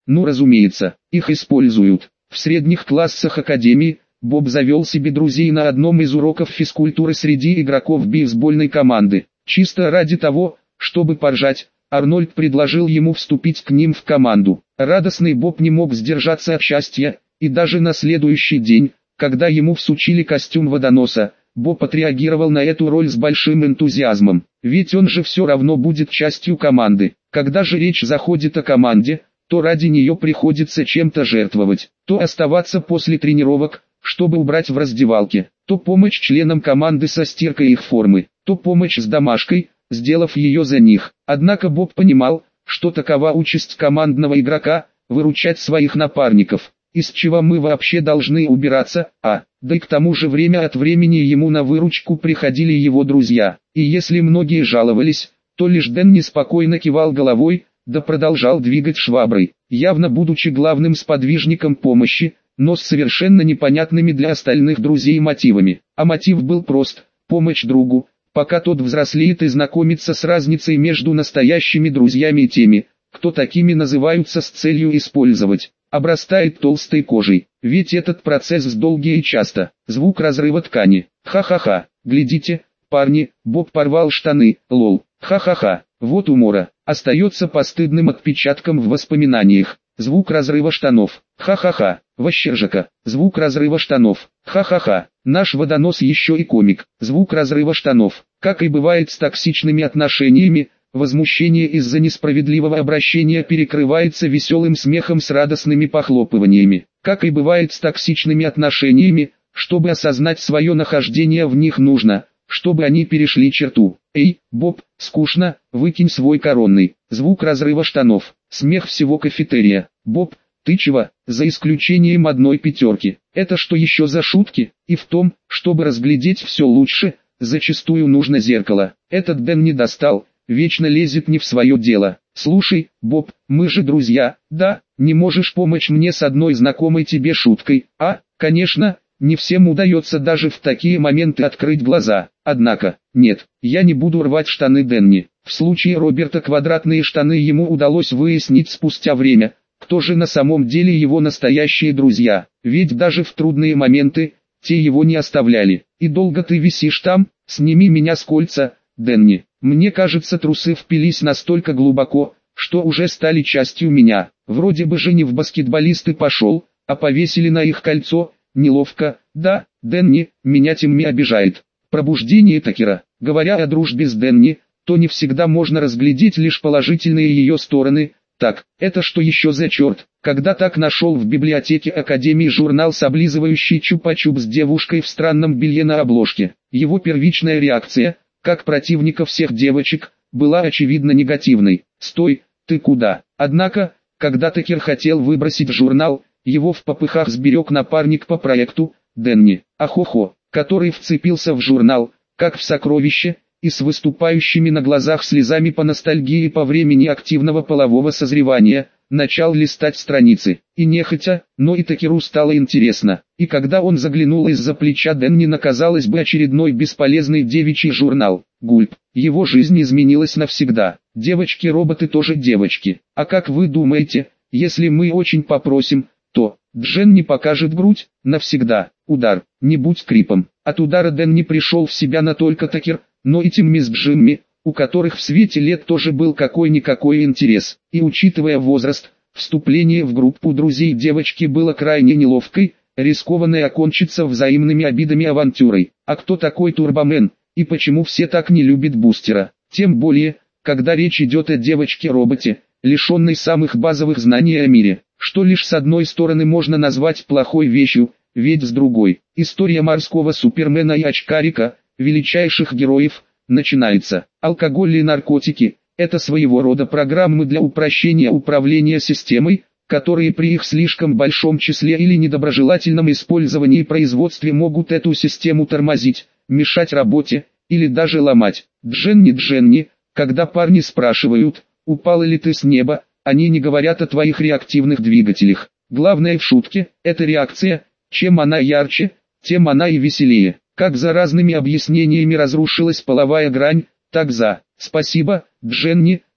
Ну разумеется, их используют. В средних классах академии Боб завел себе друзей на одном из уроков физкультуры среди игроков бейсбольной команды. Чисто ради того, чтобы поржать, Арнольд предложил ему вступить к ним в команду. Радостный Боб не мог сдержаться от счастья, и даже на следующий день, когда ему всучили костюм водоноса, Боб отреагировал на эту роль с большим энтузиазмом, ведь он же все равно будет частью команды. Когда же речь заходит о команде, то ради нее приходится чем-то жертвовать, то оставаться после тренировок, чтобы убрать в раздевалке, то помочь членам команды со стиркой их формы, то помощь с домашкой, сделав ее за них. Однако Боб понимал, что такова участь командного игрока – выручать своих напарников, из чего мы вообще должны убираться, да и к тому же время от времени ему на выручку приходили его друзья. И если многие жаловались, то лишь Дэн неспокойно кивал головой, да продолжал двигать шваброй, явно будучи главным сподвижником помощи, но с совершенно непонятными для остальных друзей мотивами. А мотив был прост – помощь другу, пока тот взрослеет и знакомится с разницей между настоящими друзьями и теми, кто такими называются с целью использовать, обрастает толстой кожей. Ведь этот процесс долгий и часто. Звук разрыва ткани. Ха-ха-ха. Глядите, парни, Боб порвал штаны, лол. Ха-ха-ха. Вот умора. Остается постыдным отпечатком в воспоминаниях. Звук разрыва штанов. Ха-ха-ха. Вощержака. Звук разрыва штанов. Ха-ха-ха. Наш водонос еще и комик. Звук разрыва штанов. Как и бывает с токсичными отношениями, возмущение из-за несправедливого обращения перекрывается веселым смехом с радостными похлопываниями. Как и бывает с токсичными отношениями, чтобы осознать свое нахождение в них нужно, чтобы они перешли черту. Эй, Боб, скучно, выкинь свой коронный. Звук разрыва штанов. Смех всего кафетерия. Боб, ты чего, за исключением одной пятерки. Это что еще за шутки? И в том, чтобы разглядеть все лучше, зачастую нужно зеркало. Этот Дэн не достал. Вечно лезет не в свое дело. Слушай, Боб, мы же друзья, да? Не можешь помочь мне с одной знакомой тебе шуткой? Конечно, не всем удается даже в такие моменты открыть глаза. Однако, нет, я не буду рвать штаны Дэнни. В случае Роберта квадратные штаны ему удалось выяснить спустя время, кто же на самом деле его настоящие друзья. Ведь даже в трудные моменты, те его не оставляли. И долго ты висишь там? Сними меня с кольца, Дэнни. Мне кажется, трусы впились настолько глубоко, что уже стали частью меня. Вроде бы же не в баскетболисты пошел, а повесили на их кольцо. Неловко, да, Дэнни, меня Тимми обижает. Пробуждение Такера. Говоря о дружбе с Дэнни, то не всегда можно разглядеть лишь положительные ее стороны. Так, это что еще за черт? Когда так нашел в библиотеке Академии журнал с облизывающей чупа-чуп с девушкой в странном белье на обложке. Его первичная реакция, как противника всех девочек, была очевидно негативной. «Стой, ты куда?» Однако, когда Такер хотел выбросить журнал, его в попыхах сберег напарник по проекту, Дэнни, Ахохо, который вцепился в журнал, как в сокровище, и с выступающими на глазах слезами по ностальгии по времени активного полового созревания, начал листать страницы. И нехотя, но и Такеру стало интересно. И когда он заглянул из-за плеча Дэнни на, казалось бы, очередной бесполезный девичий журнал, гульп, его жизнь изменилась навсегда. Девочки-роботы тоже девочки. А как вы думаете, если мы очень попросим, то Джен не покажет грудь? Навсегда. Удар. Не будь крипом. От удара Дэн не пришел в себя на только Такер, но и Тимми с Джимми, у которых в свете лет тоже был какой-никакой интерес. И учитывая возраст, вступление в группу друзей девочки было крайне неловкой, рискованной окончиться взаимными обидами авантюрой. А кто такой Турбомен, и почему все так не любят Бустера? Тем более, когда речь идет о девочке-роботе, лишенной самых базовых знаний о мире, что лишь с одной стороны можно назвать плохой вещью, ведь с другой, история морского супермена и очкарика, величайших героев, начинается. Алкоголь и наркотики – это своего рода программы для упрощения управления системой, которые при их слишком большом числе или недоброжелательном использовании и производстве могут эту систему тормозить, мешать работе, или даже ломать. Дженни, когда парни спрашивают, упал ли ты с неба, они не говорят о твоих реактивных двигателях. Главное в шутке – это реакция, чем она ярче, тем она и веселее. Как за разными объяснениями разрушилась половая грань, так за «Спасибо, Дженни,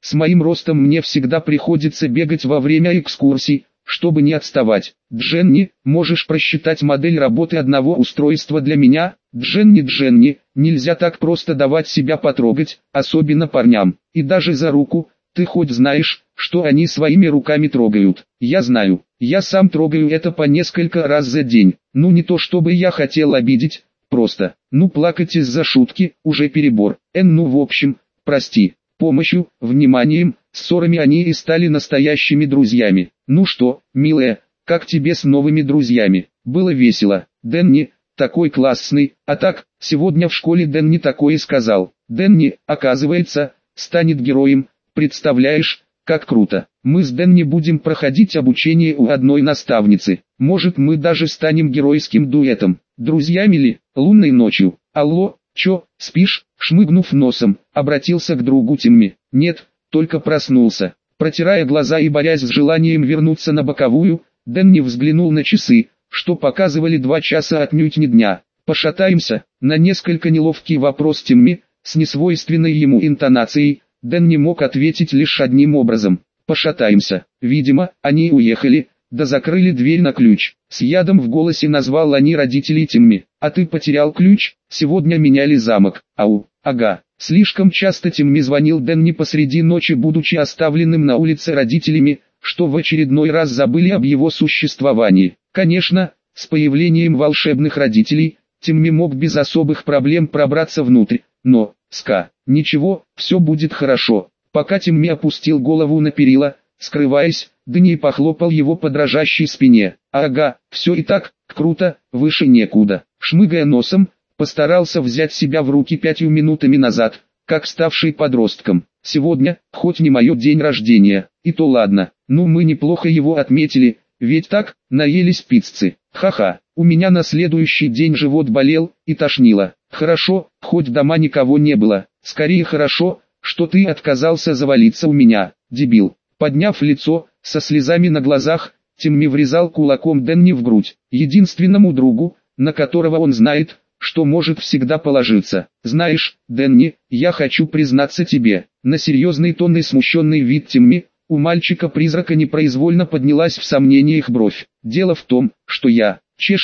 С моим ростом мне всегда приходится бегать во время экскурсий, чтобы не отставать. Дженни, можешь просчитать модель работы одного устройства для меня? Дженни, нельзя так просто давать себя потрогать, особенно парням, и даже за руку. Ты хоть знаешь, что они своими руками трогают? Я знаю, я сам трогаю это по несколько раз за день. Ну не то чтобы я хотел обидеть, просто, плакать из-за шутки, уже перебор. В общем, прости. Помощью, вниманием, ссорами они и стали настоящими друзьями. Ну что, милая, как тебе с новыми друзьями? Было весело. Дэнни, такой классный, а так, сегодня в школе Дэнни такое сказал. Дэнни, оказывается, станет героем, представляешь, как круто. Мы с Дэнни будем проходить обучение у одной наставницы. Может мы даже станем геройским дуэтом. Друзьями ли, лунной ночью. Алло, чё, спишь? Шмыгнув носом, обратился к другу Тимми. Нет, только проснулся. Протирая глаза и борясь с желанием вернуться на боковую, Дэнни взглянул на часы, что показывали 2 часа отнюдь не дня. Пошатаемся, на несколько неловкий вопрос Тимми, с несвойственной ему интонацией, Дэнни мог ответить лишь одним образом. Пошатаемся. Видимо, они уехали, да закрыли дверь на ключ. С ядом в голосе назвал они родителей Тимми. А ты потерял ключ? Сегодня меняли замок. Ау, ага. Слишком часто Тимми звонил Дэнни посреди ночи, будучи оставленным на улице родителями, что в очередной раз забыли об его существовании. Конечно, с появлением волшебных родителей, Тимми мог без особых проблем пробраться внутрь, но, ничего, все будет хорошо. Пока Тимми опустил голову на перила, скрываясь, Дэнни похлопал его по дрожащей спине. Ага, все и так, круто, выше некуда. Шмыгая носом, постарался взять себя в руки 5 минутами назад, как ставший подростком. Сегодня, хоть не мое день рождения, и то ладно, мы неплохо его отметили, ведь так, наелись пиццы. Ха-ха, у меня на следующий день живот болел и тошнило. Хорошо, хоть дома никого не было, скорее хорошо, что ты отказался завалиться у меня, дебил. Подняв лицо, со слезами на глазах, Тимми врезал кулаком Дэнни в грудь, единственному другу, на которого он знает, что может всегда положиться. Знаешь, Дэнни, я хочу признаться тебе. На серьезный тон и смущенный вид Тимми, у мальчика-призрака непроизвольно поднялась в сомнениях бровь. Дело в том, что я,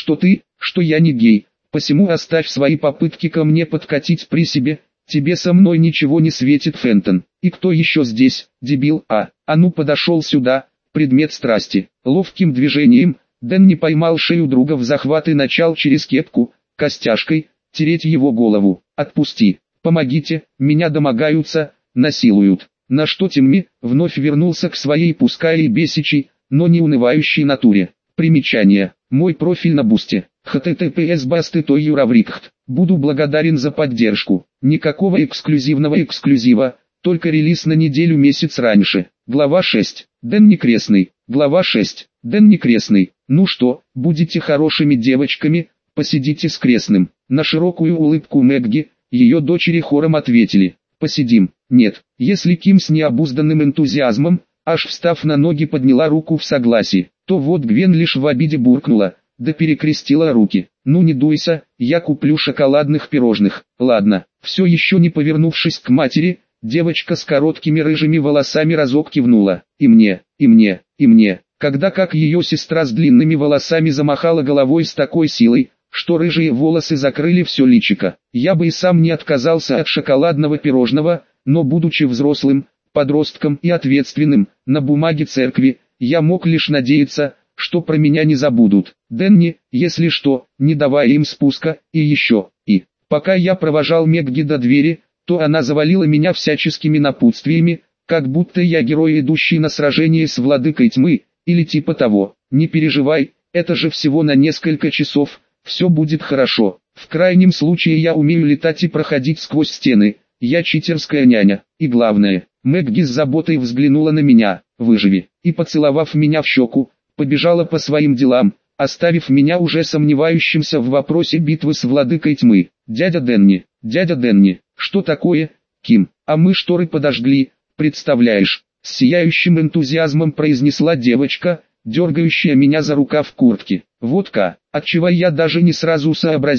что я не гей, посему оставь свои попытки ко мне подкатить при себе. Тебе со мной ничего не светит, Фентон. И кто еще здесь, дебил? Подошел сюда, предмет страсти. Ловким движением, Дэнни поймал шею друга в захват и начал через кепку, костяшкой, тереть его голову. Отпусти, помогите, меня домогаются, насилуют. На что Тимми вновь вернулся к своей пускай и бесячей, но не унывающей натуре. Примечание. Мой профиль на Бусте. https://bastet.io/ravrikt. Буду благодарен за поддержку. Никакого эксклюзивного эксклюзива, только релиз на неделю-месяц раньше. Глава 6. Дэнни Крестный. Глава 6. Дэнни Крестный. Ну что, будете хорошими девочками, посидите с Крестным. На широкую улыбку Мэгги, ее дочери хором ответили. Посидим. Нет, если Ким с необузданным энтузиазмом, аж встав на ноги подняла руку в согласии, то вот Гвен лишь в обиде буркнула, да перекрестила руки. Ну не дуйся, я куплю шоколадных пирожных. Ладно, все еще не повернувшись к матери, девочка с короткими рыжими волосами разок кивнула. И мне. Когда как ее сестра с длинными волосами замахала головой с такой силой, что рыжие волосы закрыли все личико. Я бы и сам не отказался от шоколадного пирожного, но будучи взрослым, подростком и ответственным, на бумаге церкви, я мог лишь надеяться, что про меня не забудут. Дэнни, если что, не давай им спуска, и пока я провожал Мэгги до двери, то она завалила меня всяческими напутствиями, как будто я герой, идущий на сражение с владыкой тьмы, или типа того. Не переживай, это же всего на несколько часов, все будет хорошо. В крайнем случае я умею летать и проходить сквозь стены, я читерская няня. И главное, Мэгги с заботой взглянула на меня, выживи, и поцеловав меня в щеку, побежала по своим делам, оставив меня уже сомневающимся в вопросе битвы с владыкой тьмы. Дядя Дэнни, что такое, Ким? А мы шторы подожгли, представляешь? С сияющим энтузиазмом произнесла девочка, дергающая меня за рукав куртки. Водка, отчего я даже не сразу сообразил,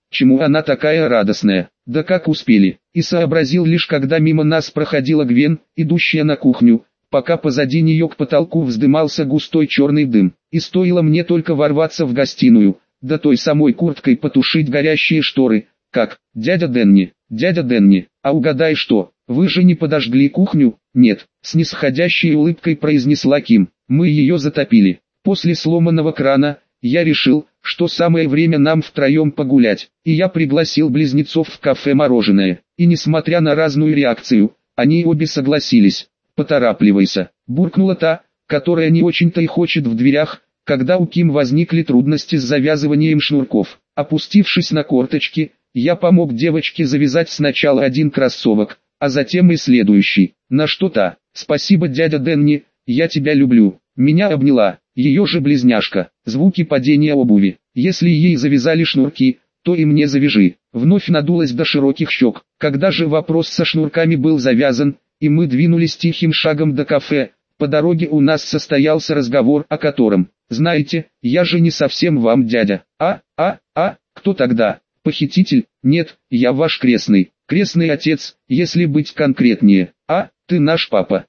чему она такая радостная? Да как успели? И сообразил лишь, когда мимо нас проходила Гвен, идущая на кухню, пока позади нее к потолку вздымался густой черный дым. И стоило мне только ворваться в гостиную, да той самой курткой потушить горящие шторы, как: дядя Дэнни, а угадай что, вы же не подожгли кухню? Нет, с нисходящей улыбкой произнесла Ким, мы ее затопили. После сломанного крана, я решил, что самое время нам втроем погулять, и я пригласил близнецов в кафе «Мороженое», и несмотря на разную реакцию, они обе согласились. «Поторапливайся», буркнула та, которая не очень-то и хочет в дверях, когда у Ким возникли трудности с завязыванием шнурков. Опустившись на корточки, я помог девочке завязать сначала один кроссовок, а затем и следующий. На что та: «Спасибо, дядя Дэнни, я тебя люблю». Меня обняла ее же близняшка. Звуки падения обуви. Если ей завязали шнурки, то и мне завяжи. Вновь надулась до широких щек. Когда же вопрос со шнурками был завязан, и мы двинулись тихим шагом до кафе, по дороге у нас состоялся разговор, о котором: «Знаете, я же не совсем вам дядя». Кто тогда? Похититель? Нет, я ваш крестный отец, если быть конкретнее. Ты наш папа.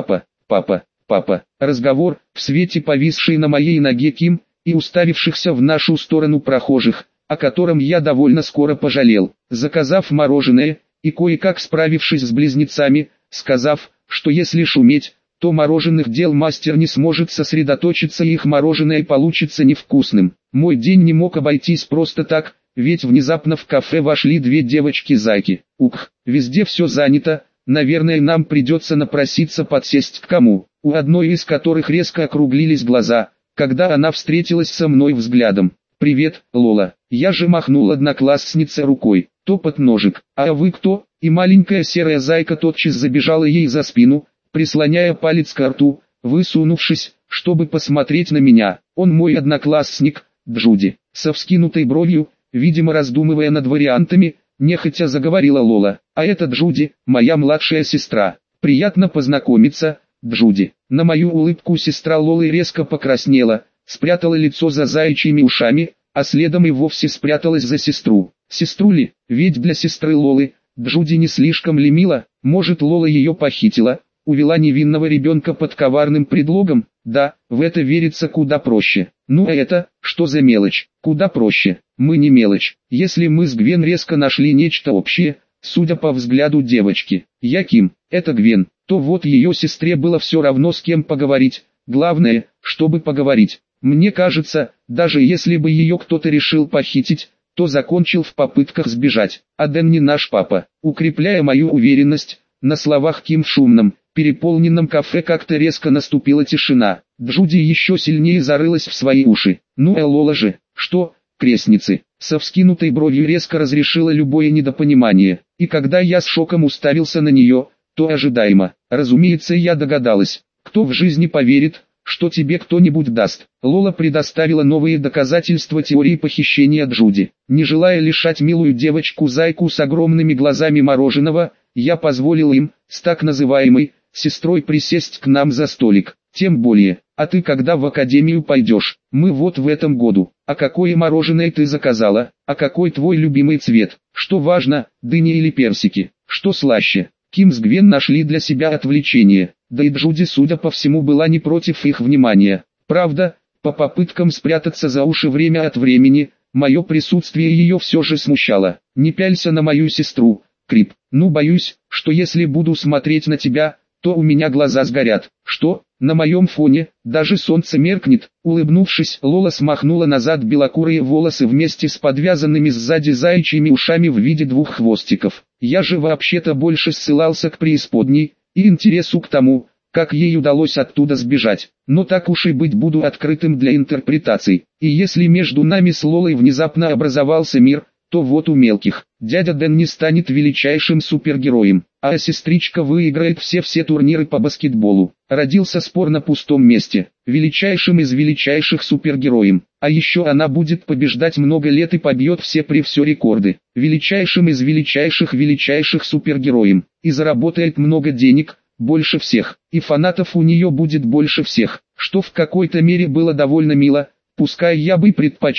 Папа. Разговор, в свете повисшей на моей ноге Ким, и уставившихся в нашу сторону прохожих, о котором я довольно скоро пожалел. Заказав мороженое, и кое-как справившись с близнецами, сказав, что если шуметь, то мороженых дел мастер не сможет сосредоточиться и их мороженое получится невкусным. Мой день не мог обойтись просто так, ведь внезапно в кафе вошли две девочки-зайки. Везде все занято, наверное нам придется напроситься подсесть к кому. У одной из которых резко округлились глаза, когда она встретилась со мной взглядом. «Привет, Лола». Я же махнул однокласснице рукой. Топот ножек. «А вы кто?» И маленькая серая зайка тотчас забежала ей за спину, прислоняя палец к рту, высунувшись, чтобы посмотреть на меня. «Он мой одноклассник, Джуди». Со вскинутой бровью, видимо раздумывая над вариантами, нехотя заговорила Лола. «А это Джуди, моя младшая сестра. Приятно познакомиться, Джуди». На мою улыбку сестра Лолы резко покраснела, спрятала лицо за заячьими ушами, а следом и вовсе спряталась за сестру. Сестру ли? Ведь для сестры Лолы, Джуди не слишком ли мило? Может, Лола ее похитила, увела невинного ребенка под коварным предлогом? Да, в это верится куда проще. Ну а это, что за мелочь? Куда проще. Мы не мелочь. Если мы с Гвен резко нашли нечто общее, судя по взгляду девочки, я Ким, это Гвен, то вот ее сестре было все равно с кем поговорить. Главное, чтобы поговорить. Мне кажется, даже если бы ее кто-то решил похитить, то закончил в попытках сбежать. А Дэн не наш папа. Укрепляя мою уверенность, на словах Ким в шумном, переполненном кафе как-то резко наступила тишина. Джуди еще сильнее зарылась в свои уши. Ну а Лола же, что, крестницы, со вскинутой бровью резко разрешила любое недопонимание. И когда я с шоком уставился на нее, то ожидаемо. Разумеется, я догадалась, кто в жизни поверит, что тебе кто-нибудь даст. Лола предоставила новые доказательства теории похищения Джуди. Не желая лишать милую девочку-зайку с огромными глазами мороженого, я позволил им, с так называемой сестрой, присесть к нам за столик. Тем более, а ты когда в академию пойдешь? Мы вот в этом году. А какое мороженое ты заказала? А какой твой любимый цвет? Что важно, дыни или персики? Что слаще? Ким с Гвен нашли для себя отвлечение, да и Джуди, судя по всему, была не против их внимания. Правда, по попыткам спрятаться за уши время от времени, мое присутствие ее все же смущало. «Не пялься на мою сестру, Крип. Ну, боюсь, что если буду смотреть на тебя, то у меня глаза сгорят». «Что? На моем фоне, даже солнце меркнет». Улыбнувшись, Лола смахнула назад белокурые волосы вместе с подвязанными сзади заячьими ушами в виде двух хвостиков. Я же вообще-то больше ссылался к преисподней, и интересу к тому, как ей удалось оттуда сбежать. Но так уж и быть, буду открытым для интерпретаций. И если между нами с Лолой внезапно образовался мир, то вот у мелких, дядя Дэн не станет величайшим супергероем, а сестричка выиграет все турниры по баскетболу. Родился спор на пустом месте, величайшим из величайших супергероем. А еще она будет побеждать много лет и побьет все рекорды. Величайшим из величайших супергероем. И заработает много денег, больше всех. И фанатов у нее будет больше всех. Что в какой-то мере было довольно мило, пускай я бы предпочел,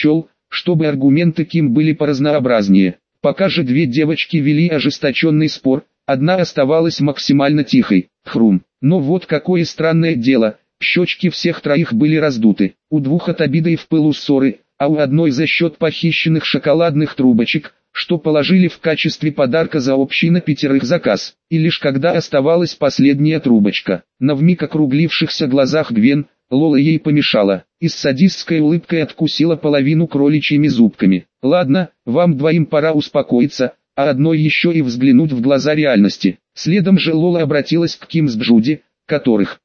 чтобы аргументы Ким были поразнообразнее. Пока же две девочки вели ожесточенный спор, одна оставалась максимально тихой. Хрум. Но вот какое странное дело, щечки всех троих были раздуты. У двух от обиды и в пылу ссоры, а у одной за счет похищенных шоколадных трубочек, что положили в качестве подарка за общий на 5 заказ. И лишь когда оставалась последняя трубочка, на вмиг округлившихся глазах Гвен, Лола ей помешала, и с садистской улыбкой откусила половину кроличьими зубками. «Ладно, вам двоим пора успокоиться, а одной еще и взглянуть в глаза реальности». Следом же Лола обратилась к Ким с Джуди, которых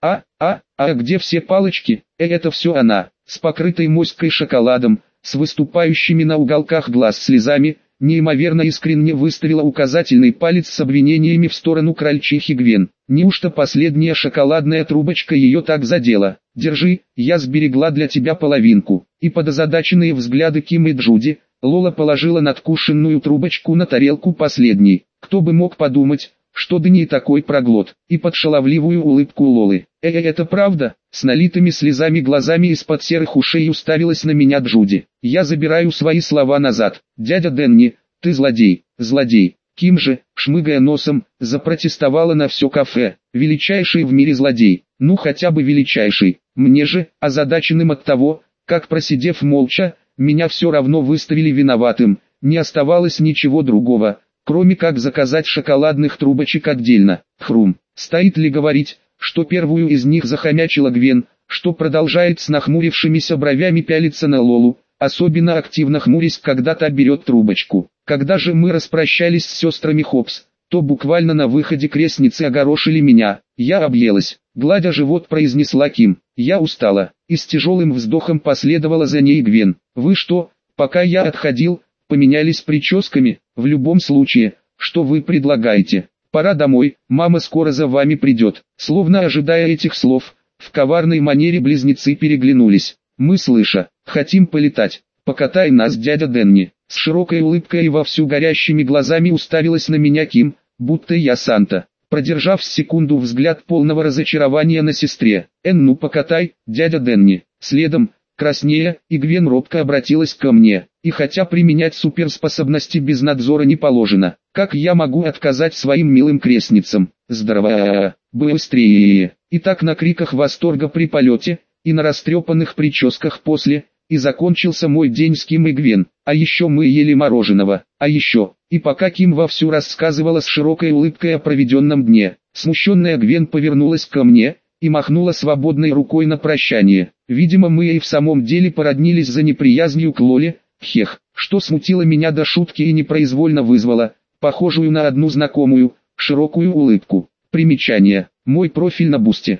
где все палочки?» Это все она, с покрытой моськой шоколадом, с выступающими на уголках глаз слезами, неимоверно искренне выставила указательный палец с обвинениями в сторону крольчихи Гвен. Неужто последняя шоколадная трубочка ее так задела? «Держи, я сберегла для тебя половинку». И под озадаченные взгляды Ким и Джуди, Лола положила надкушенную трубочку на тарелку последней. Кто бы мог подумать, что Дэнни такой проглот, и под шаловливую улыбку Лолы. Это правда?» С налитыми слезами глазами из-под серых ушей уставилась на меня Джуди. «Я забираю свои слова назад. Дядя Дэнни, ты злодей, злодей». Ким же, шмыгая носом, запротестовала на все кафе. «Величайший в мире злодей, ну хотя бы величайший». Мне же, озадаченным от того, как просидев молча, меня все равно выставили виноватым, не оставалось ничего другого, кроме как заказать шоколадных трубочек отдельно. Хрум. Стоит ли говорить, что первую из них захомячила Гвен, что продолжает с нахмурившимися бровями пялиться на Лолу, особенно активно хмурясь, когда та берет трубочку. Когда же мы распрощались с сестрами Хопс, то буквально на выходе крестницы огорошили меня. Я объелась, гладя живот, произнесла Ким. Я устала, и с тяжелым вздохом последовала за ней Гвен. «Вы что, пока я отходил, поменялись прическами? В любом случае, что вы предлагаете? Пора домой, мама скоро за вами придет». Словно ожидая этих слов, в коварной манере близнецы переглянулись. «Мы, слыша, хотим полетать. Покатай нас, дядя Дэнни». С широкой улыбкой и вовсю горящими глазами уставилась на меня Ким, будто я Санта. Продержав секунду взгляд полного разочарования на сестре. «Ну покатай, дядя Дэнни». Следом, краснея, и Гвен робко обратилась ко мне. «И хотя применять суперспособности без надзора не положено, как я могу отказать своим милым крестницам? Здорово, быстрее». И так на криках восторга при полете, и на растрепанных прическах после, и закончился мой день с Ким и Гвен. А еще мы ели мороженого. А еще, и пока Ким вовсю рассказывала с широкой улыбкой о проведенном дне, смущенная Гвен повернулась ко мне и махнула свободной рукой на прощание. Видимо, мы и в самом деле породнились за неприязнью к Лоле. Хех, что смутило меня до шутки и непроизвольно вызвало, похожую на одну знакомую, широкую улыбку. Примечание. Мой профиль на Бусти.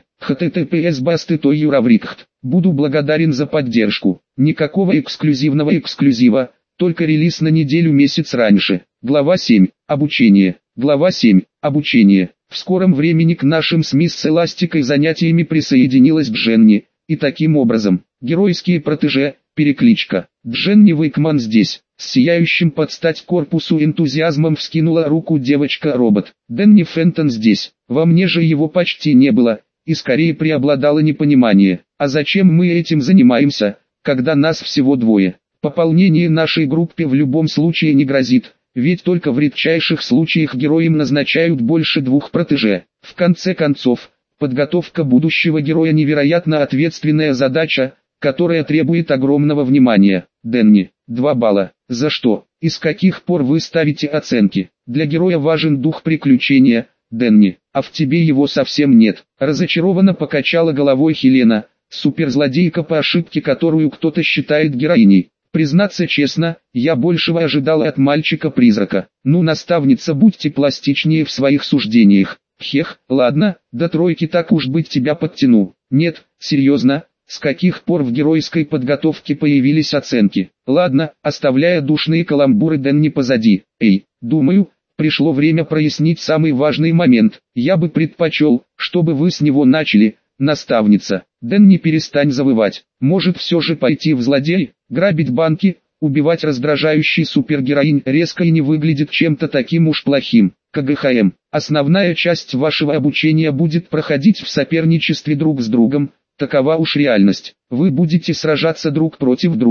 https://basty.ravrikt. Буду благодарен за поддержку. Никакого эксклюзива, только релиз на неделю-месяц раньше. Глава 7. Обучение. Глава 7. Обучение. В скором времени к нашим с мисс Эластикой занятиями присоединилась Дженни, и таким образом, геройские протеже, перекличка. Дженни Уэйкман здесь. С сияющим под стать корпусу энтузиазмом вскинула руку девочка-робот. Дэнни Фентон здесь. Во мне же его почти не было, и скорее преобладало непонимание. А зачем мы этим занимаемся, когда нас всего двое? Пополнение нашей группы в любом случае не грозит, ведь только в редчайших случаях героям назначают больше 2 протеже. В конце концов, подготовка будущего героя невероятно ответственная задача, которая требует огромного внимания. Дэнни, 2 балла. За что? И с каких пор вы ставите оценки? Для героя важен дух приключения, Дэнни, а в тебе его совсем нет. Разочарованно покачала головой Хелена, суперзлодейка по ошибке, которую кто-то считает героиней. Признаться честно, я большего ожидала от мальчика-призрака. Ну, наставница, будьте пластичнее в своих суждениях. Хех, ладно, до 3 так уж быть тебя подтяну. Нет, серьезно, с каких пор в геройской подготовке появились оценки? Ладно, оставляя душные каламбуры Дэнни позади. Думаю, пришло время прояснить самый важный момент. Я бы предпочел, чтобы вы с него начали, наставница. Дэнни, перестань завывать. Может все же пойти в злодей, грабить банки, убивать раздражающий супергероинь резко и не выглядит чем-то таким уж плохим. КГХМ. Основная часть вашего обучения будет проходить в соперничестве друг с другом. Такова уж реальность. Вы будете сражаться друг против друга,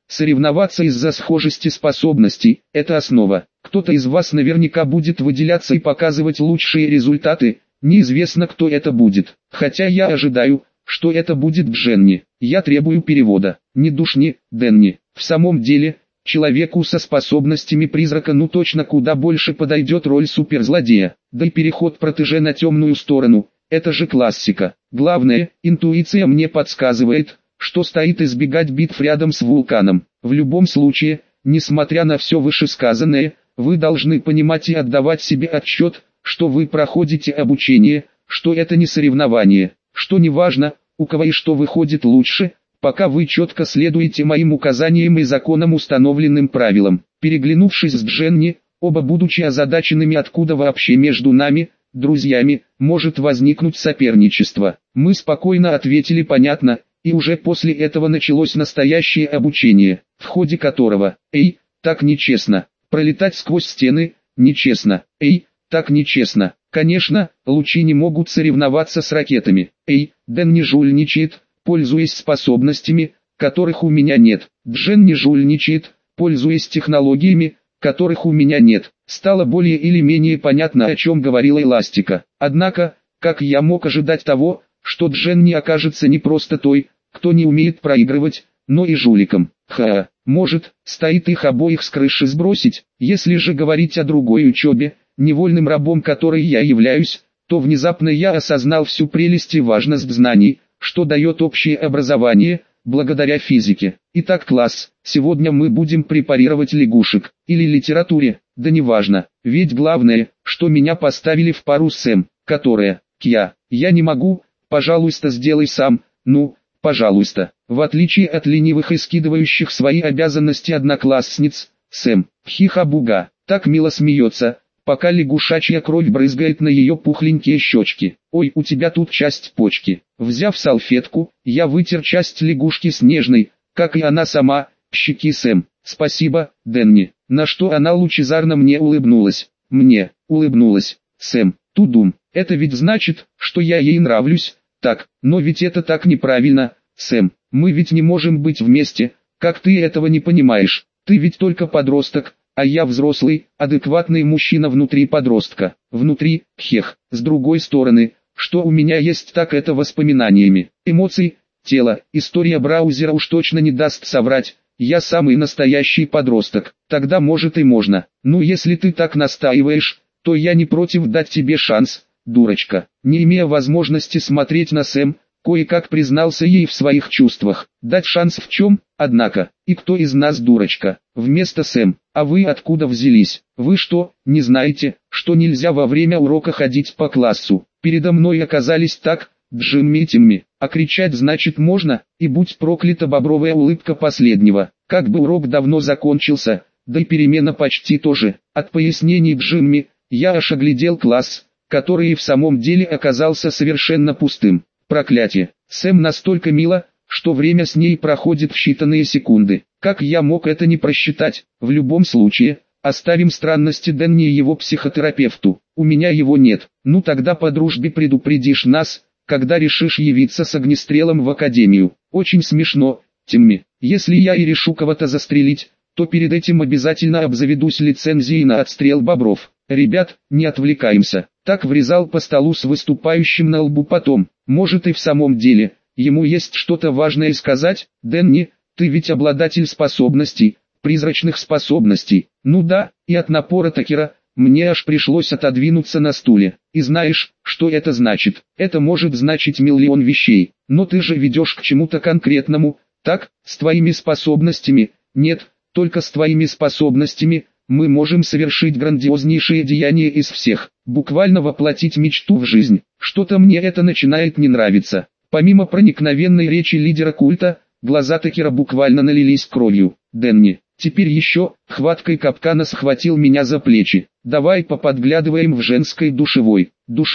Соревноваться из-за схожести способностей – это основа. Кто-то из вас наверняка будет выделяться и показывать лучшие результаты, неизвестно кто это будет. Хотя я ожидаю, что это будет Дженни. Я требую перевода. Не душни, Дэнни. В самом деле, человеку со способностями призрака точно куда больше подойдет роль суперзлодея. Да и переход протеже на темную сторону – это же классика. Главное, интуиция мне подсказывает, что стоит избегать битв рядом с вулканом. В любом случае, несмотря на все вышесказанное, вы должны понимать и отдавать себе отчет, что вы проходите обучение, что это не соревнование, что не важно, у кого и что выходит лучше, пока вы четко следуете моим указаниям и законам, установленным правилам. Переглянувшись с Дженни, оба будучи озадаченными, откуда вообще между нами, друзьями, может возникнуть соперничество, мы спокойно ответили понятно, и уже после этого началось настоящее обучение, в ходе которого, так нечестно, пролетать сквозь стены, нечестно, так нечестно. Конечно, лучи не могут соревноваться с ракетами. Дэн не жульничает, пользуясь способностями, которых у меня нет. Джен не жульничает, пользуясь технологиями, которых у меня нет. Стало более или менее понятно, о чем говорила Эластика. Однако, как я мог ожидать того, что Джен не окажется не просто той, кто не умеет проигрывать, но и жуликом. Может, стоит их обоих с крыши сбросить. Если же говорить о другой учебе, невольным рабом которой я являюсь, то внезапно я осознал всю прелесть и важность знаний, что дает общее образование, благодаря физике. Итак, класс, сегодня мы будем препарировать лягушек, или литературе, да неважно, ведь главное, что меня поставили в пару с Сэм, которая, я не могу, пожалуйста сделай сам, пожалуйста. В отличие от ленивых и скидывающих свои обязанности одноклассниц, Сэм, хиха-буга, так мило смеется, пока лягушачья кровь брызгает на ее пухленькие щечки. Ой, у тебя тут часть почки. Взяв салфетку, я вытер часть лягушки с нежной, как и она сама, щеки Сэм. Спасибо, Дэнни. На что она лучезарно мне улыбнулась. Мне улыбнулась. Сэм, тудум. Это ведь значит, что я ей нравлюсь. Так, но ведь это так неправильно, Сэм. Мы ведь не можем быть вместе, как ты этого не понимаешь. Ты ведь только подросток, а я взрослый, адекватный мужчина внутри подростка. Внутри, с другой стороны, что у меня есть, так это воспоминаниями, эмоций, тело. История браузера уж точно не даст соврать. Я самый настоящий подросток. Тогда может и можно. Если ты так настаиваешь, то я не против дать тебе шанс, дурочка. Не имея возможности смотреть на Сэм, кое-как признался ей в своих чувствах. Дать шанс в чем, однако? И кто из нас дурочка? Вместо Сэм. А вы откуда взялись? Вы что, не знаете, что нельзя во время урока ходить по классу? Передо мной оказались так, Джимми и Тимми. А кричать значит можно, и будь проклята бобровая улыбка последнего. Как бы урок давно закончился, да и перемена почти тоже. От пояснений Джимми, я аж оглядел класс, который и в самом деле оказался совершенно пустым. Проклятие. Сэм настолько мила, что время с ней проходит в считанные секунды. Как я мог это не просчитать? В любом случае, оставим странности Дэнни и его психотерапевту. У меня его нет. Тогда по дружбе предупредишь нас, когда решишь явиться с огнестрелом в академию. Очень смешно, Тимми. Если я и решу кого-то застрелить, то перед этим обязательно обзаведусь лицензией на отстрел бобров. Ребят, не отвлекаемся. Так врезал по столу с выступающим на лбу потом. Может и в самом деле, ему есть что-то важное сказать. Дэнни, ты ведь обладатель способностей, призрачных способностей. Да, и от напора Такера, мне аж пришлось отодвинуться на стуле. И знаешь, что это значит? Это может значить миллион вещей. Но ты же ведешь к чему-то конкретному, так, с твоими способностями? Нет, только с твоими способностями мы можем совершить грандиознейшее деяние из всех, буквально воплотить мечту в жизнь. Что-то мне это начинает не нравиться. Помимо проникновенной речи лидера культа, глаза Такера буквально налились кровью. Дэнни, теперь еще, хваткой капкана схватил меня за плечи. Давай поподглядываем в женской душевой.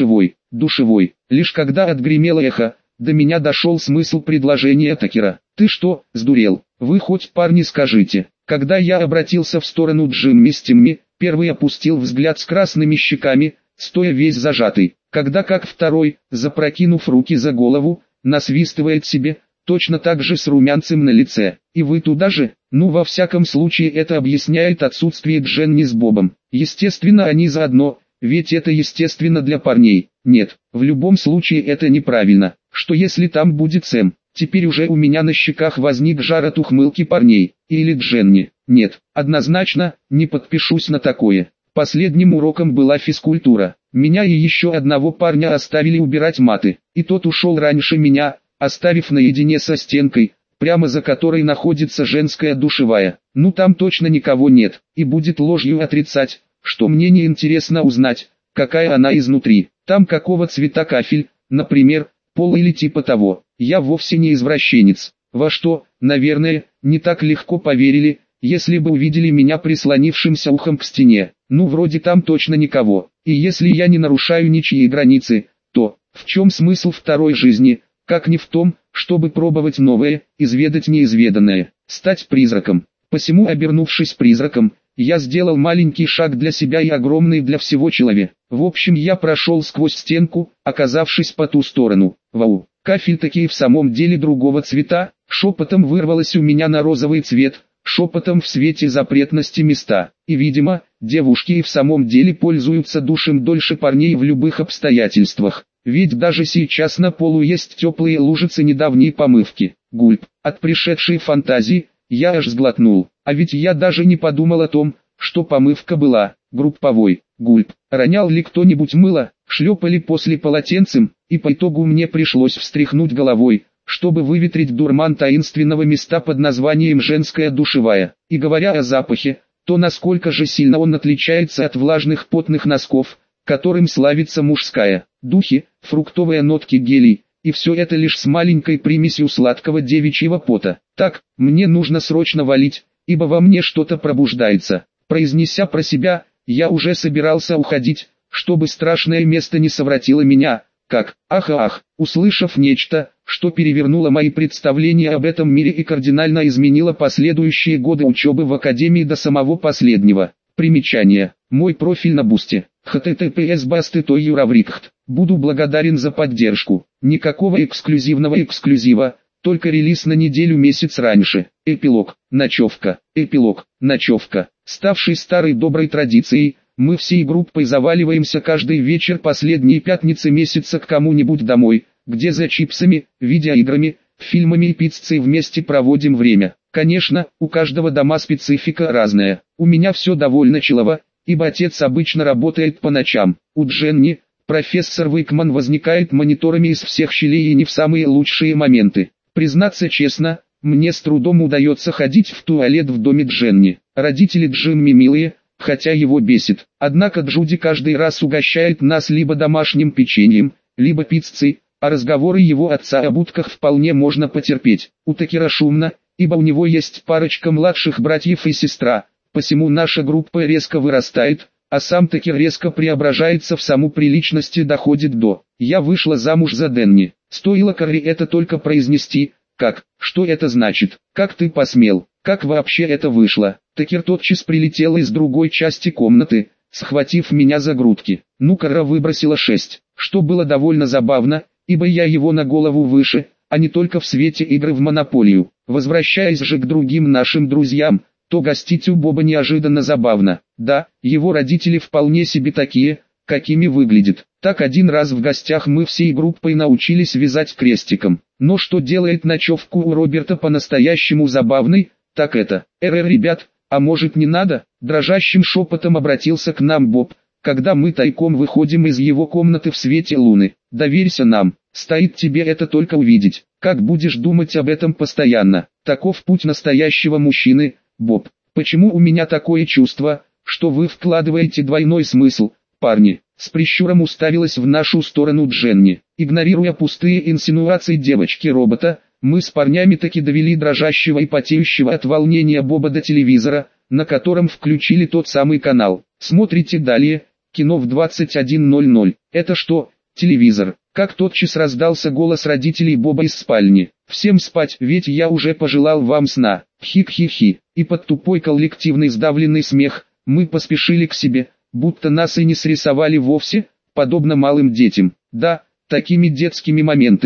Душевой. Лишь когда отгремело эхо, до меня дошел смысл предложения Такера. Ты что, сдурел? Вы хоть парни скажите. Когда я обратился в сторону Джимми с Тимми, первый опустил взгляд с красными щеками, стоя весь зажатый. Когда как второй, запрокинув руки за голову, насвистывает себе, точно так же с румянцем на лице. И вы туда же? Ну, во всяком случае это объясняет отсутствие Дженни с Бобом. Естественно, они заодно, ведь это естественно для парней. Нет, в любом случае это неправильно. Что если там будет Сэм? Теперь уже у меня на щеках возник жар от ухмылки парней. Или Дженни. Нет, однозначно, не подпишусь на такое. Последним уроком была физкультура. Меня и еще одного парня оставили убирать маты. И тот ушел раньше меня, оставив наедине со стенкой, прямо за которой находится женская душевая. Ну там точно никого нет, и будет ложью отрицать, что мне не интересно узнать, какая она изнутри. Там какого цвета кафель, например, пол или типа того. Я вовсе не извращенец. Во что, наверное, не так легко поверили, если бы увидели меня прислонившимся ухом к стене. Ну вроде там точно никого. И если я не нарушаю ничьи границы, то в чем смысл второй жизни, как не в том, чтобы пробовать новое, изведать неизведанное, стать призраком. Посему, обернувшись призраком, я сделал маленький шаг для себя и огромный для всего человека. В общем, я прошел сквозь стенку, оказавшись по ту сторону. Вау, кафель таки в самом деле другого цвета, шепотом вырвалось у меня на розовый цвет, шепотом в свете запретности места. И видимо, девушки и в самом деле пользуются душем дольше парней в любых обстоятельствах. Ведь даже сейчас на полу есть теплые лужицы недавней помывки. Гульп. От пришедшей фантазии, я аж сглотнул. А ведь я даже не подумал о том, что помывка была групповой. Гульп. Ронял ли кто-нибудь мыло, шлепали после полотенцем, и по итогу мне пришлось встряхнуть головой, чтобы выветрить дурман таинственного места под названием «женская душевая». И говоря о запахе, то насколько же сильно он отличается от влажных потных носков, которым славится мужская. Духи, фруктовые нотки гелей, и все это лишь с маленькой примесью сладкого девичьего пота. Так, мне нужно срочно валить, ибо во мне что-то пробуждается. Произнеся про себя, я уже собирался уходить, чтобы страшное место не совратило меня, как, ах, услышав нечто, что перевернуло мои представления об этом мире и кардинально изменило последующие годы учебы в академии до самого последнего. Примечание. Мой профиль на Бусте. https://bastet.юраврикт. Буду благодарен за поддержку. Никакого эксклюзивного эксклюзива, только релиз на неделю-месяц раньше. Эпилог. Ночевка. Эпилог. Ночевка. Ставший старой доброй традицией, мы всей группой заваливаемся каждый вечер последней пятницы месяца к кому-нибудь домой, где за чипсами, видеоиграми, фильмами и пиццей вместе проводим время. Конечно, у каждого дома специфика разная. У меня все довольно чилово, ибо отец обычно работает по ночам. У Дженни, профессор Уикман возникает мониторами из всех щелей и не в самые лучшие моменты. Признаться честно, мне с трудом удается ходить в туалет в доме Дженни. Родители Джимми милые, хотя его бесит. Однако Джуди каждый раз угощает нас либо домашним печеньем, либо пиццей, а разговоры его отца о будках вполне можно потерпеть. У Такера шумно, ибо у него есть парочка младших братьев и сестра, посему наша группа резко вырастает, а сам Такер резко преображается в саму приличность и доходит до «я вышла замуж за Дэнни». Стоило Карри это только произнести, как, что это значит, как ты посмел, как вообще это вышло. Такер тотчас прилетела из другой части комнаты, схватив меня за грудки. Ну Карра выбросила 6, что было довольно забавно, ибо я его на голову выше, а не только в свете игры в монополию. Возвращаясь же к другим нашим друзьям, то гостить у Боба неожиданно забавно. Да, его родители вполне себе такие, какими выглядят. Так один раз в гостях мы всей группой научились вязать крестиком. Но что делает ночевку у Роберта по-настоящему забавной, так это, ребят, а может не надо? Дрожащим шепотом обратился к нам Боб, когда мы тайком выходим из его комнаты в свете луны. Доверься нам, стоит тебе это только увидеть. Как будешь думать об этом постоянно? Таков путь настоящего мужчины, Боб. Почему у меня такое чувство, что вы вкладываете двойной смысл, парни? С прищуром уставилась в нашу сторону Дженни. Игнорируя пустые инсинуации девочки-робота, мы с парнями таки довели дрожащего и потеющего от волнения Боба до телевизора, на котором включили тот самый канал. Смотрите далее, кино в 21:00. Это что, телевизор? Как тотчас раздался голос родителей Боба из спальни. Всем спать, ведь я уже пожелал вам сна. Хик-хи-хи. И под тупой коллективный сдавленный смех, мы поспешили к себе, будто нас и не срисовали вовсе, подобно малым детям. Да, такими детскими моментами,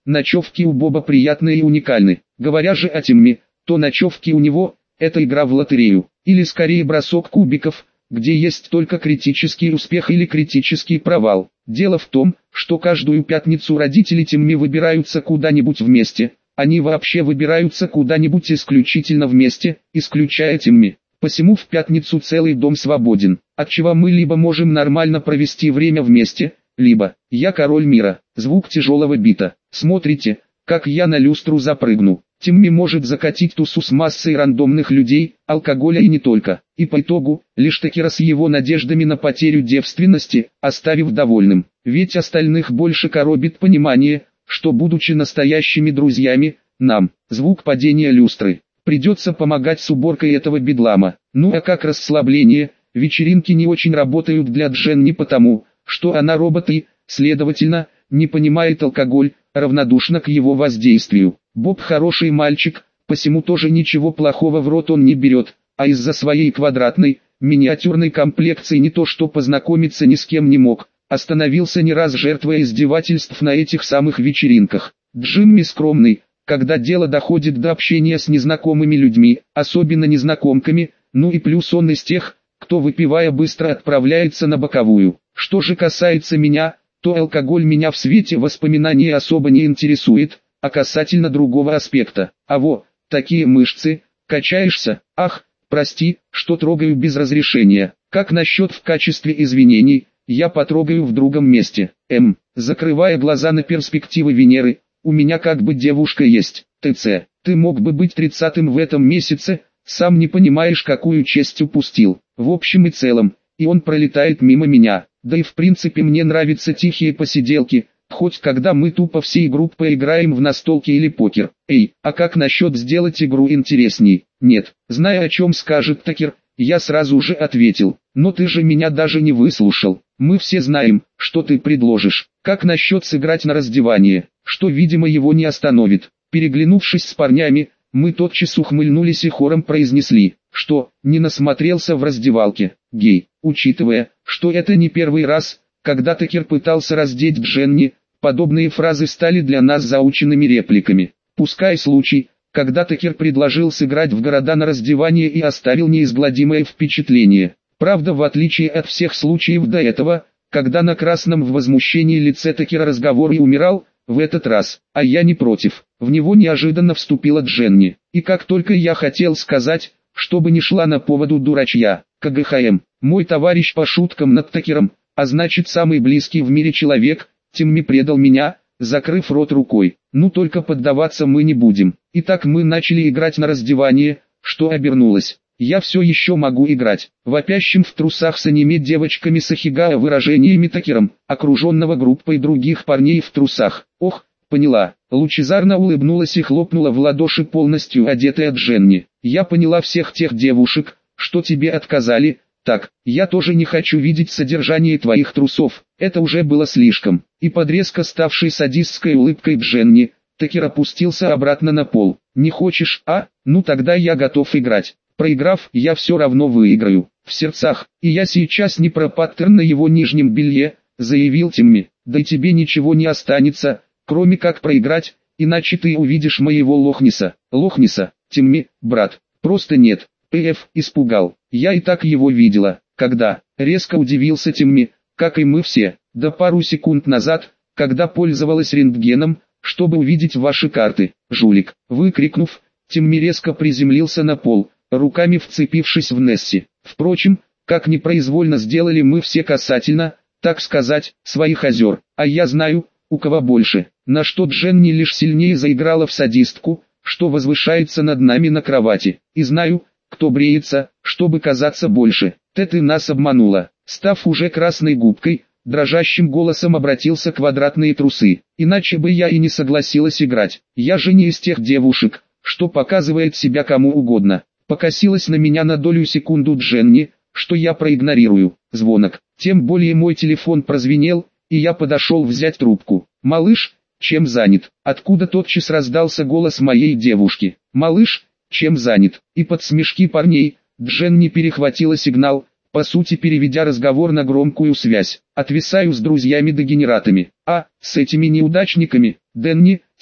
ночевки у Боба приятны и уникальны. Говоря же о Тимме, то ночевки у него – это игра в лотерею, или скорее бросок кубиков, где есть только критический успех или критический провал. Дело в том, что каждую пятницу родители Тимми выбираются куда-нибудь вместе. Они вообще выбираются куда-нибудь исключительно вместе, исключая Тимми. Посему в пятницу целый дом свободен, отчего мы либо можем нормально провести время вместе, либо «Я король мира», звук тяжелого бита. Смотрите, как я на люстру запрыгну. Тимми может закатить тусу с массой рандомных людей, алкоголя и не только. И по итогу, лишь Такера с его надеждами на потерю девственности, оставив довольным. Ведь остальных больше коробит понимание, что будучи настоящими друзьями, нам, звук падения люстры, придется помогать с уборкой этого бедлама. Ну а как расслабление, вечеринки не очень работают для Дженни потому, что она робот и, следовательно, не понимает алкоголь, равнодушна к его воздействию. Боб хороший мальчик, посему тоже ничего плохого в рот он не берет, а из-за своей квадратной, миниатюрной комплекции не то что познакомиться ни с кем не мог, остановился не раз жертвой издевательств на этих самых вечеринках. Джимми скромный, когда дело доходит до общения с незнакомыми людьми, особенно незнакомками, ну и плюс он из тех, кто выпивая быстро отправляется на боковую. Что же касается меня, то алкоголь меня в свете воспоминаний особо не интересует, а касательно другого аспекта. А во, такие мышцы, качаешься, ах, прости, что трогаю без разрешения. Как насчет в качестве извинений, я потрогаю в другом месте. Закрывая глаза на перспективы Венеры, у меня как бы девушка есть. ТЦ, ты мог бы быть 30-м в этом месяце, сам не понимаешь какую честь упустил. В общем и целом, и он пролетает мимо меня. Да и в принципе мне нравятся тихие посиделки, хоть когда мы тупо всей группой играем в настолки или покер. Эй, а как насчет сделать игру интересней? Нет, зная о чем скажет Такер, я сразу же ответил, но ты же меня даже не выслушал. Мы все знаем, что ты предложишь. Как насчет сыграть на раздевание, что видимо его не остановит. Переглянувшись с парнями, мы тотчас ухмыльнулись и хором произнесли, что не насмотрелся в раздевалке. Гей, учитывая, что это не первый раз, когда Такер пытался раздеть Дженни, подобные фразы стали для нас заученными репликами. Пускай случай, когда Такер предложил сыграть в города на раздевание и оставил неизгладимое впечатление. Правда, в отличие от всех случаев до этого, когда на красном в возмущении лице Такера разговор и умирал, в этот раз, а я не против, в него неожиданно вступила Дженни. И как только я хотел сказать, чтобы не шла на поводу дурачья, КГХМ, мой товарищ по шуткам над Такером, а значит самый близкий в мире человек, Тимми предал меня, закрыв рот рукой. Ну только поддаваться мы не будем. Итак мы начали играть на раздевание, что обернулось. Я все еще могу играть, вопящим в трусах с аниме девочками с ахигая выражениями Такером, окруженного группой других парней в трусах. Ох, поняла. Лучезарно улыбнулась и хлопнула в ладоши полностью одетая Дженни. Я поняла всех тех девушек, что тебе отказали. Так, я тоже не хочу видеть содержание твоих трусов, это уже было слишком. И под резко ставшей садистской улыбкой Дженни, Такер опустился обратно на пол. Не хочешь, а? Ну тогда я готов играть. Проиграв, я все равно выиграю. В сердцах, и я сейчас не про паттерн на его нижнем белье, заявил Тимми. Да и тебе ничего не останется, кроме как проиграть, иначе ты увидишь моего Лохниса. Лохниса, Тимми, брат, просто нет. ПФ испугал. Я и так его видела. Когда? Резко удивился Тимми, как и мы все. Да пару секунд назад, когда пользовалась рентгеном, чтобы увидеть ваши карты. Жулик. Выкрикнув, Тимми резко приземлился на пол, руками вцепившись в Несси. Впрочем, как непроизвольно сделали мы все касательно, так сказать, своих озер. А я знаю, у кого больше. На что Дженни лишь сильнее заиграла в садистку, что возвышается над нами на кровати. И знаю, кто бреется, чтобы казаться больше. Ты нас обманула. Став уже красной губкой, дрожащим голосом обратился к квадратные трусы. Иначе бы я и не согласилась играть. Я же не из тех девушек, что показывает себя кому угодно. Покосилась на меня на долю секунду Дженни, что я проигнорирую. Звонок. Тем более мой телефон прозвенел, и я подошел взять трубку. «Малыш, чем занят?» Откуда тотчас раздался голос моей девушки. «Малыш, чем занят?» И под смешки парней, Дженни перехватила сигнал, по сути переведя разговор на громкую связь. «Отвисаю с друзьями-дегенератами. А, с этими неудачниками, Дэнни,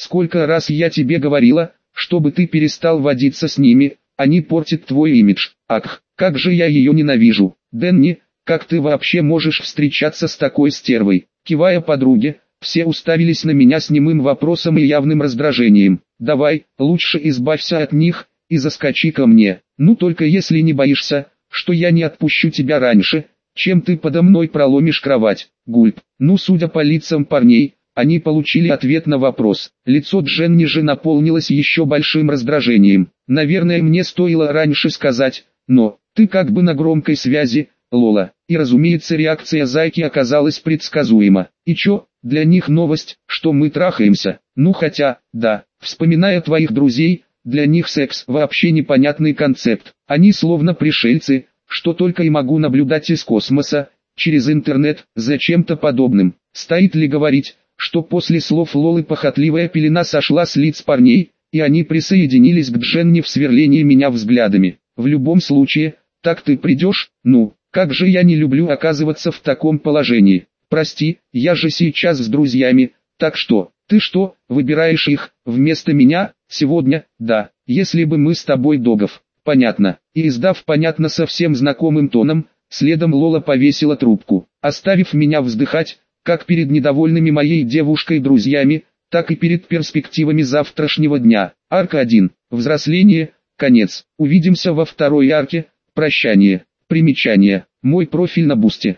сколько раз я тебе говорила, чтобы ты перестал водиться с ними, они портят твой имидж. Ах, как же я ее ненавижу. Дэнни, как ты вообще можешь встречаться с такой стервой? Кивая подруге, все уставились на меня с немым вопросом и явным раздражением. Давай, лучше избавься от них и заскочи ко мне. Ну только если не боишься, что я не отпущу тебя раньше, чем ты подо мной проломишь кровать. Гульп. Ну, судя по лицам парней, они получили ответ на вопрос. Лицо Дженни же наполнилось еще большим раздражением. Наверное, мне стоило раньше сказать, но ты как бы на громкой связи, Лола. И разумеется, реакция зайки оказалась предсказуема. И чё, для них новость, что мы трахаемся? Ну хотя, да, вспоминая твоих друзей, для них секс вообще непонятный концепт. Они словно пришельцы, что только и могу наблюдать из космоса, через интернет, за чем-то подобным. Стоит ли говорить, что после слов Лолы похотливая пелена сошла с лиц парней, и они присоединились к Дженни в сверлении меня взглядами. В любом случае, так ты придешь? Ну, как же я не люблю оказываться в таком положении. Прости, я же сейчас с друзьями, так что, ты что, выбираешь их, вместо меня, сегодня? Да, если бы мы с тобой Догов. Понятно. И издав понятно совсем знакомым тоном, следом Лола повесила трубку, оставив меня вздыхать, как перед недовольными моей девушкой друзьями, так и перед перспективами завтрашнего дня. Арка 1. Взросление. Конец. Увидимся во второй арке. Прощание. Примечание. Мой профиль на Бусте.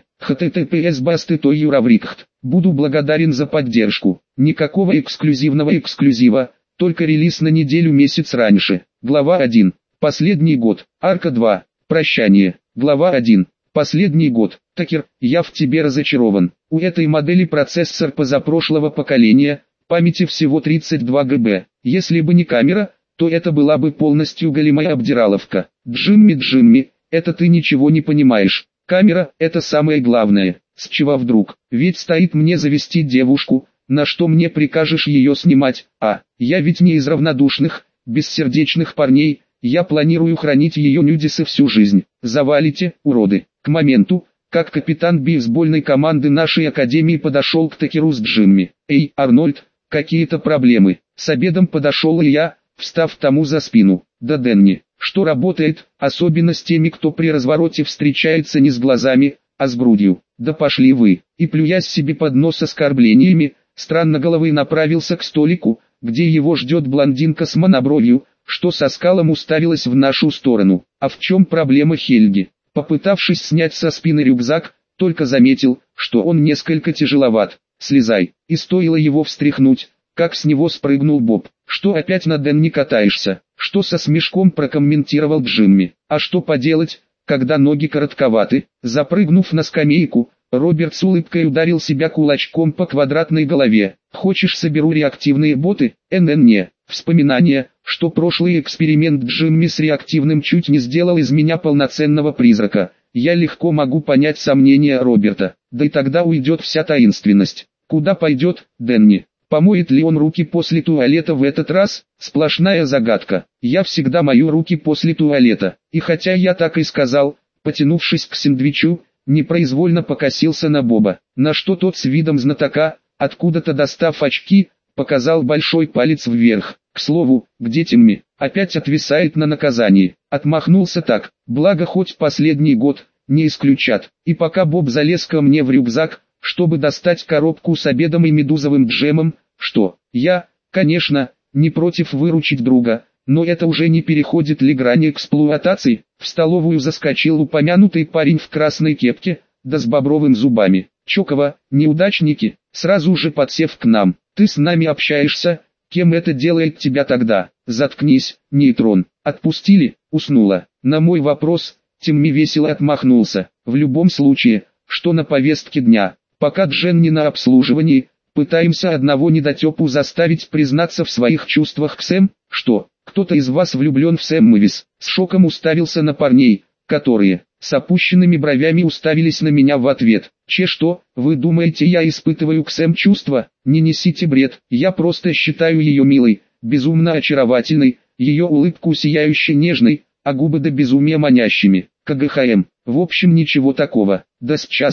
https://bastet.юраврикт. Буду благодарен за поддержку. Никакого эксклюзива, только релиз на неделю-месяц раньше. Глава 1. Последний год. Арка 2. Прощание. Глава 1. Последний год. Такер, я в тебе разочарован. У этой модели процессор позапрошлого поколения, памяти всего 32 ГБ. Если бы не камера, то это была бы полностью голимая обдираловка. Джимми, это ты ничего не понимаешь. Камера – это самое главное. С чего вдруг? Ведь стоит мне завести девушку, на что мне прикажешь ее снимать? А, я ведь не из равнодушных, бессердечных парней, я планирую хранить ее нюдисы всю жизнь. Завалите, уроды. К моменту, как капитан бейсбольной команды нашей академии подошел к Такеру с Джимми. Эй, Арнольд, какие-то проблемы. С обедом подошел и я, встав тому за спину. Да Дэнни, что работает, особенно с теми, кто при развороте встречается не с глазами, а с грудью. Да пошли вы. И плюясь себе под нос оскорблениями, странно головой направился к столику, где его ждет блондинка с монобровью, что со скалом уставилась в нашу сторону. А в чем проблема Хельги? Попытавшись снять со спины рюкзак, только заметил, что он несколько тяжеловат. Слезай. И стоило его встряхнуть, как с него спрыгнул Боб. Что опять на Дэнни катаешься? Что со смешком прокомментировал Джимми. А что поделать, когда ноги коротковаты? Запрыгнув на скамейку, Роберт с улыбкой ударил себя кулачком по квадратной голове. Хочешь, соберу реактивные боты? Не. Вспоминание, что прошлый эксперимент Джимми с реактивным чуть не сделал из меня полноценного призрака. Я легко могу понять сомнения Роберта. Да и тогда уйдет вся таинственность. Куда пойдет, Дэнни? Помоет ли он руки после туалета в этот раз? Сплошная загадка. Я всегда мою руки после туалета. И хотя я так и сказал, потянувшись к сэндвичу, непроизвольно покосился на Боба, на что тот с видом знатока, откуда-то достав очки, показал большой палец вверх. К слову, где Тимми? Опять отвисает на наказании. Отмахнулся так, благо хоть последний год, не исключат. И пока Боб залез ко мне в рюкзак, чтобы достать коробку с обедом и медузовым джемом, что, я, конечно, не против выручить друга, но это уже не переходит ли грани эксплуатации? В столовую заскочил упомянутый парень в красной кепке, да с бобровым зубами. Чокова, неудачники, сразу же подсев к нам. Ты с нами общаешься, кем это делает тебя тогда? Заткнись, нейтрон. Отпустили, уснула. На мой вопрос, Тимми весело отмахнулся. В любом случае, что на повестке дня? Пока Джен не на обслуживании, пытаемся одного недотепу заставить признаться в своих чувствах к Сэм. Что, кто-то из вас влюблен в Сэм Мэвис? С шоком уставился на парней, которые, с опущенными бровями уставились на меня в ответ. Что, вы думаете, я испытываю к Сэм чувства? Не несите бред, я просто считаю ее милой, безумно очаровательной, ее улыбку сияющей нежной, а губы до безумия манящими. КГХМ, в общем ничего такого. Да сейчас,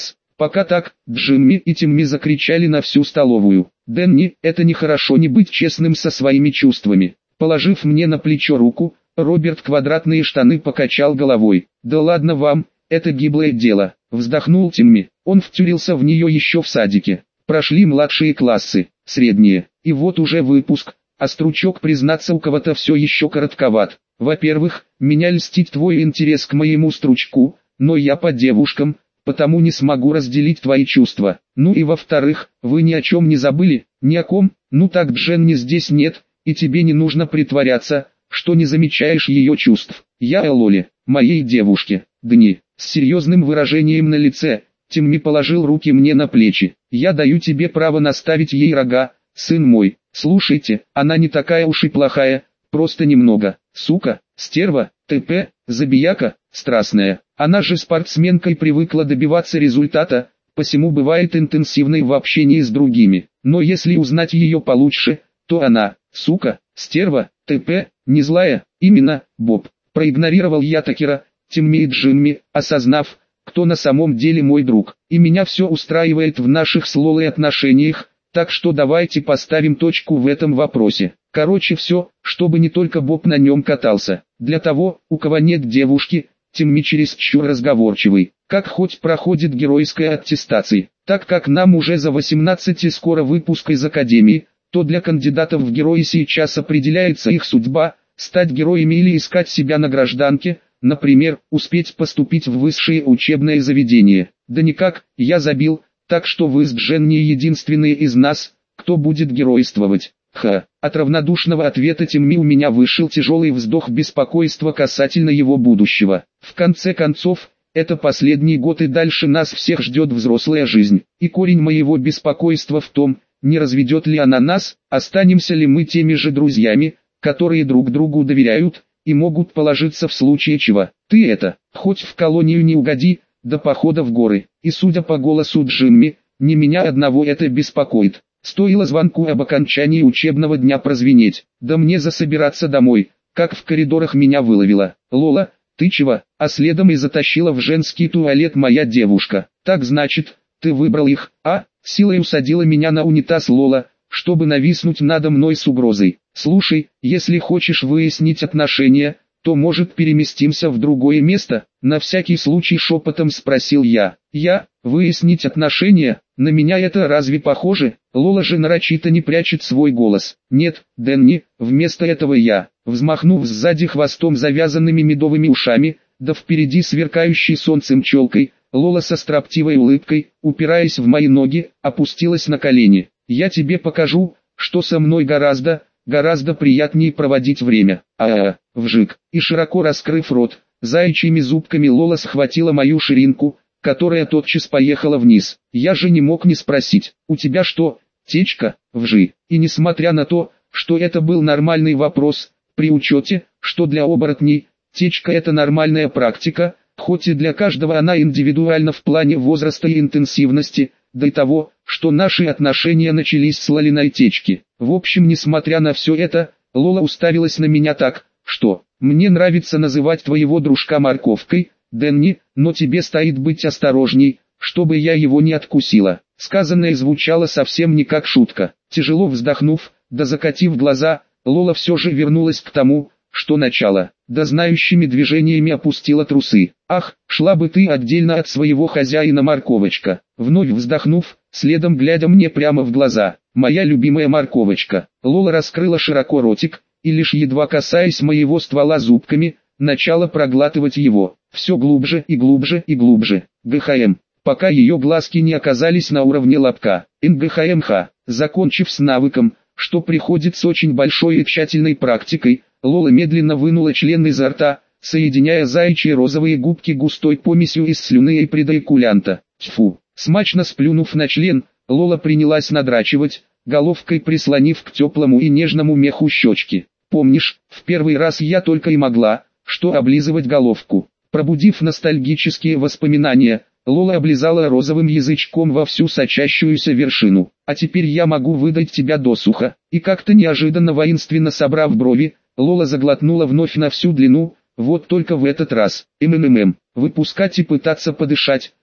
Пока так, Джимми и Тимми закричали на всю столовую. «Дэнни, это нехорошо не быть честным со своими чувствами». Положив мне на плечо руку, Роберт квадратные штаны покачал головой. «Да ладно вам, это гиблое дело», вздохнул Тимми. Он втюрился в нее еще в садике. Прошли младшие классы, средние, и вот уже выпуск, а стручок, признаться, у кого-то все еще коротковат. Во-первых, меня льстит твой интерес к моему стручку, но я по девушкам, потому не смогу разделить твои чувства. Ну и во-вторых, вы ни о чем не забыли? Ни о ком? Ну так Дженни здесь нет, и тебе не нужно притворяться, что не замечаешь ее чувств. Я о Лоле, моей девушке. Дни, с серьезным выражением на лице, Тимми положил руки мне на плечи. Я даю тебе право наставить ей рога, сын мой. Слушайте, она не такая уж и плохая, просто немного, сука, стерва, т.п., забияка, страстная. Она же спортсменка и привыкла добиваться результата, посему бывает интенсивной в общении с другими. Но если узнать ее получше, то она, сука, стерва, т.п., не злая, именно, Боб. Проигнорировал я Такера, Тимми и Джимми, осознав, кто на самом деле мой друг. И меня все устраивает в наших с Лолой отношениях, так что давайте поставим точку в этом вопросе. Короче все, чтобы не только Боб на нем катался. Для того, у кого нет девушки, Тимми чересчур разговорчивый. Как хоть проходит геройская аттестация. Так как нам уже за 18 и скоро выпуск из академии, то для кандидатов в герои сейчас определяется их судьба, стать героями или искать себя на гражданке, например, успеть поступить в высшее учебное заведение. Да никак, я забил, так что вы с Дженни единственные из нас, кто будет геройствовать. От равнодушного ответа Тимми у меня вышел тяжелый вздох беспокойства касательно его будущего. В конце концов, это последний год и дальше нас всех ждет взрослая жизнь. И корень моего беспокойства в том, не разведет ли она нас, останемся ли мы теми же друзьями, которые друг другу доверяют, и могут положиться в случае чего. Ты это, хоть в колонию не угоди, до похода в горы. И судя по голосу Джимми, не меня одного это беспокоит. Стоило звонку об окончании учебного дня прозвенеть, да мне засобираться домой, как в коридорах меня выловила. «Лола, ты чего?» А следом и затащила в женский туалет моя девушка. «Так значит, ты выбрал их, а?» Силой усадила меня на унитаз Лола, чтобы нависнуть надо мной с угрозой. «Слушай, если хочешь выяснить отношения, то может переместимся в другое место?» На всякий случай шепотом спросил я. Выяснить отношения? На меня это разве похоже? Лола же нарочито не прячет свой голос. «Нет, Дэнни, вместо этого я». Взмахнув сзади хвостом завязанными медовыми ушами, да впереди сверкающей солнцем челкой, Лола со строптивой улыбкой, упираясь в мои ноги, опустилась на колени. «Я тебе покажу, что со мной гораздо приятнее проводить время». Вжик. И широко раскрыв рот, заячьими зубками Лола схватила мою ширинку, которая тотчас поехала вниз. Я же не мог не спросить: «У тебя что, течка?» Вжи. И несмотря на то, что это был нормальный вопрос, при учете, что для оборотней, течка это нормальная практика, хоть и для каждого она индивидуальна в плане возраста и интенсивности, до того, что наши отношения начались с Лолиной течки. В общем, несмотря на все это, Лола уставилась на меня так, что: «Мне нравится называть твоего дружка морковкой, Дэнни, но тебе стоит быть осторожней, чтобы я его не откусила». Сказанное звучало совсем не как шутка. Тяжело вздохнув, да закатив глаза, Лола все же вернулась к тому, что начало, да знающими движениями опустила трусы. «Ах, шла бы ты отдельно от своего хозяина, морковочка!» Вновь вздохнув, следом глядя мне прямо в глаза: «Моя любимая морковочка». Лола раскрыла широко ротик, и лишь едва касаясь моего ствола зубками, начала проглатывать его, все глубже и глубже и глубже. ГХМ. Пока ее глазки не оказались на уровне лобка. НГХМХ. Закончив с навыком, что приходит с очень большой и тщательной практикой, Лола медленно вынула член изо рта, соединяя заячьи розовые губки густой помесью из слюны и предоикулянта. Тьфу. Смачно сплюнув на член, Лола принялась надрачивать, головкой прислонив к теплому и нежному меху щечки. «Помнишь, в первый раз я только и могла, что облизывать головку». Пробудив ностальгические воспоминания, Лола облизала розовым язычком во всю сочащуюся вершину. «А теперь я могу выдать тебя досуха». И как-то неожиданно воинственно собрав брови, Лола заглотнула вновь на всю длину, вот только в этот раз. Выпускать и пытаться подышать,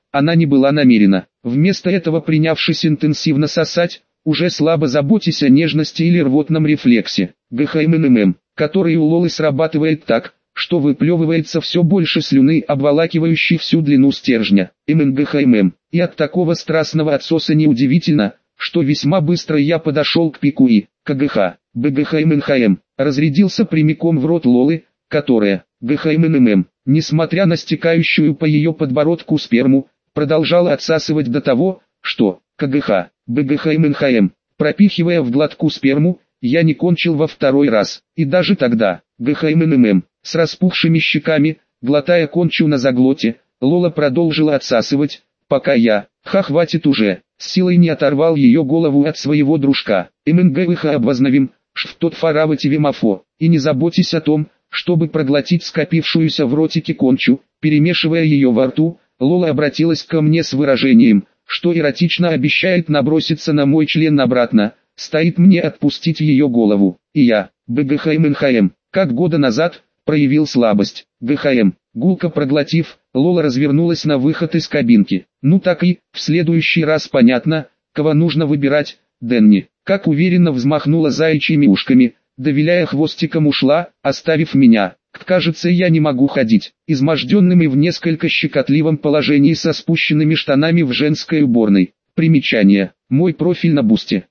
она не была намерена. Вместо этого, принявшись интенсивно сосать, уже слабо заботясь о нежности или рвотном рефлексе, ГХММ, который у Лолы срабатывает так, что выплевывается все больше слюны, обволакивающей всю длину стержня, МНГХММ. И от такого страстного отсоса неудивительно, что весьма быстро я подошел к пику и, КГХ, БГХМНХМ, разрядился прямиком в рот Лолы, которая, ГХММ, несмотря на стекающую по ее подбородку сперму, продолжала отсасывать до того, что, КГХ, БГХМНХМ, пропихивая в глотку сперму, я не кончил во второй раз, и даже тогда, ГХММ, с распухшими щеками, глотая кончу на заглоте, Лола продолжила отсасывать, пока я, хватит уже, с силой не оторвал ее голову от своего дружка. МНГВХ обознавим, в тот фаравативимафо, и не заботьтесь о том, чтобы проглотить скопившуюся в ротике кончу, перемешивая ее во рту, Лола обратилась ко мне с выражением, что эротично обещает наброситься на мой член обратно, стоит мне отпустить ее голову, и я, БГХМНХМ, как года назад, проявил слабость, ГХМ, гулко проглотив, Лола развернулась на выход из кабинки. Ну так и, в следующий раз понятно, кого нужно выбирать, Дэнни, как уверенно взмахнула заячьими ушками, довиляя хвостиком ушла, оставив меня. Кажется, я не могу ходить, изможденным и в несколько щекотливом положении со спущенными штанами в женской уборной. Примечание. Мой профиль на Бусте.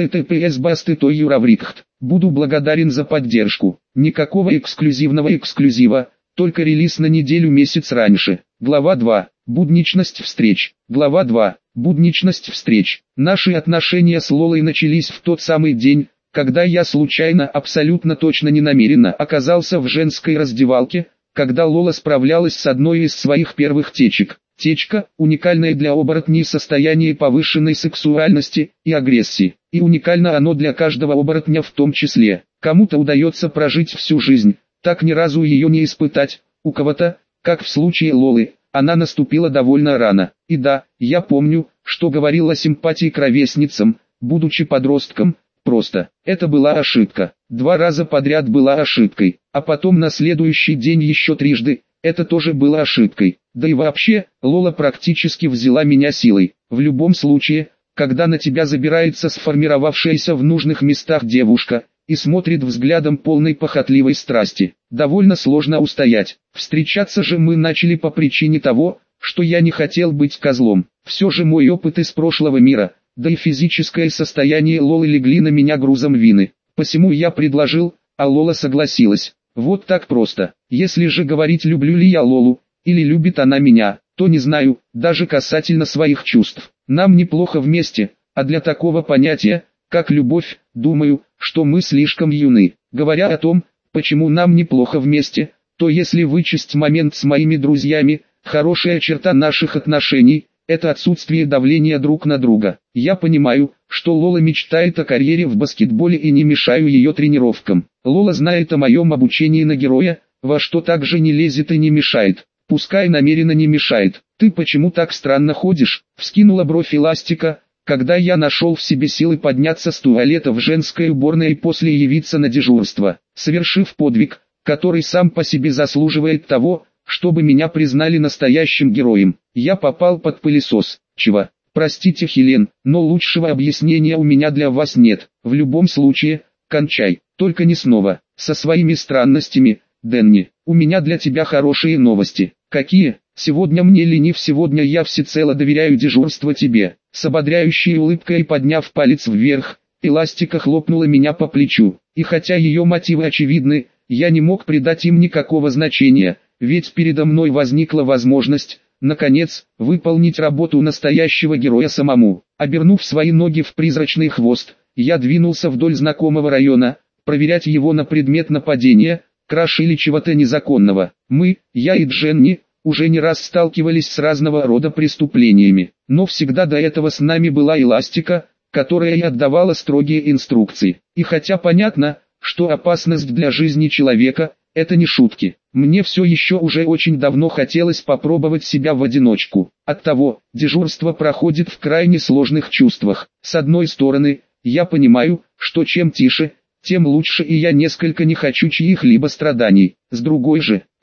https://bastet.юраврикт. Буду благодарен за поддержку. Никакого эксклюзивного эксклюзива, только релиз на неделю-месяц раньше. Глава 2. Будничность встреч. Глава 2. Будничность встреч. Наши отношения с Лолой начались в тот самый день, когда я случайно, абсолютно точно не намеренно, оказался в женской раздевалке, когда Лола справлялась с одной из своих первых течек. Течка – уникальное для оборотней состояние повышенной сексуальности и агрессии. И уникально оно для каждого оборотня в том числе. Кому-то удается прожить всю жизнь, так ни разу ее не испытать, у кого-то, как в случае Лолы, она наступила довольно рано. И да, я помню, что говорил о симпатии к ровесницам, будучи подростком. Просто, это была ошибка. 2 раза подряд была ошибкой, а потом на следующий день еще трижды, это тоже было ошибкой. Да и вообще, Лола практически взяла меня силой. В любом случае, когда на тебя забирается сформировавшаяся в нужных местах девушка, и смотрит взглядом полной похотливой страсти, довольно сложно устоять. Встречаться же мы начали по причине того, что я не хотел быть козлом. Все же мой опыт из прошлого мира, да и физическое состояние Лолы легли на меня грузом вины. Посему я предложил, а Лола согласилась. Вот так просто. Если же говорить, люблю ли я Лолу, или любит она меня, то не знаю, даже касательно своих чувств. Нам неплохо вместе, а для такого понятия, как любовь, думаю, что мы слишком юны. Говоря о том, почему нам неплохо вместе, то если вычесть момент с моими друзьями, хорошая черта наших отношений – это отсутствие давления друг на друга. Я понимаю, что Лола мечтает о карьере в баскетболе и не мешаю ее тренировкам. Лола знает о моем обучении на героя, во что также не лезет и не мешает. Пускай намеренно не мешает. «Ты почему так странно ходишь?» – вскинула бровь Эластика, когда я нашел в себе силы подняться с туалета в женской уборной и после явиться на дежурство, совершив подвиг, который сам по себе заслуживает того, чтобы меня признали настоящим героем. Я попал под пылесос. Чего? Простите, Хелен, но лучшего объяснения у меня для вас нет. В любом случае, кончай, только не снова, со своими странностями, Дэнни. У меня для тебя хорошие новости. Какие? Сегодня мне ленив, сегодня я всецело доверяю дежурство тебе. С ободряющей улыбкой подняв палец вверх, Эластика хлопнула меня по плечу. И хотя ее мотивы очевидны, я не мог придать им никакого значения, ведь передо мной возникла возможность, наконец, выполнить работу настоящего героя самому. Обернув свои ноги в призрачный хвост, я двинулся вдоль знакомого района, проверять его на предмет нападения, краж или чего-то незаконного. Мы, я и Дженни, уже не раз сталкивались с разного рода преступлениями, но всегда до этого с нами была Эластика, которая и отдавала строгие инструкции. И хотя понятно, что опасность для жизни человека – это не шутки, мне все еще уже очень давно хотелось попробовать себя в одиночку. Оттого, дежурство проходит в крайне сложных чувствах. С одной стороны, я понимаю, что чем тише, тем лучше, и я несколько не хочу чьих-либо страданий. С другой же,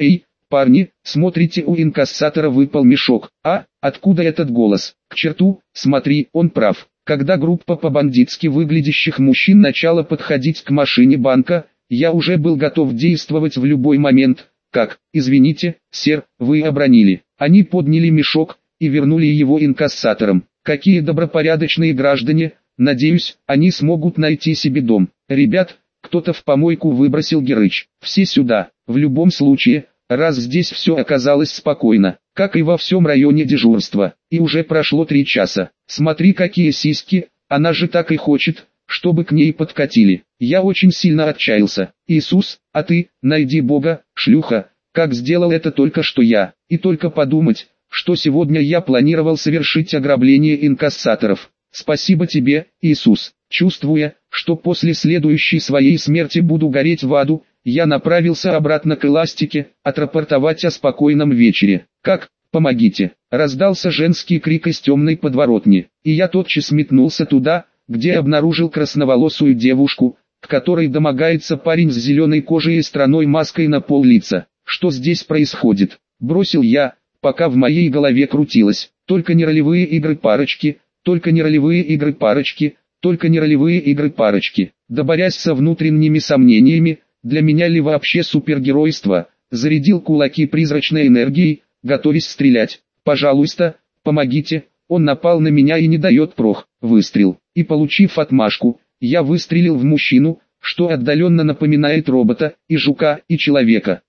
Парни, смотрите, у инкассатора выпал мешок. А, откуда этот голос? К черту, смотри, он прав. Когда группа по-бандитски выглядящих мужчин начала подходить к машине банка, я уже был готов действовать в любой момент. Как, извините, сэр, вы обронили. Они подняли мешок и вернули его инкассаторам. Какие добропорядочные граждане, надеюсь, они смогут найти себе дом. Ребят, кто-то в помойку выбросил Герыч. Все сюда, в любом случае, раз здесь все оказалось спокойно, как и во всем районе дежурства, и уже прошло 3 часа. Смотри, какие сиськи, она же так и хочет, чтобы к ней подкатили. Я очень сильно отчаялся. Иисус, а ты, найди Бога, шлюха, как сделал это только что я. И только подумать, что сегодня я планировал совершить ограбление инкассаторов. Спасибо тебе, Иисус. Чувствуя, что после следующей своей смерти буду гореть в аду, я направился обратно к Эластике, отрапортовать о спокойном вечере. «Как? Помогите!» — раздался женский крик из темной подворотни, и я тотчас метнулся туда, где обнаружил красноволосую девушку, к которой домогается парень с зеленой кожей и странной маской на пол лица. «Что здесь происходит?» — бросил я, пока в моей голове крутилось. «Только не ролевые игры парочки, только не ролевые игры парочки, только не ролевые игры парочки». Да борясь со внутренними сомнениями, для меня ли вообще супергеройство, зарядил кулаки призрачной энергией, готовясь стрелять. «Пожалуйста, помогите!» Он напал на меня и не дает прох. Выстрел. И получив отмашку, я выстрелил в мужчину, что отдаленно напоминает робота, и жука, и человека.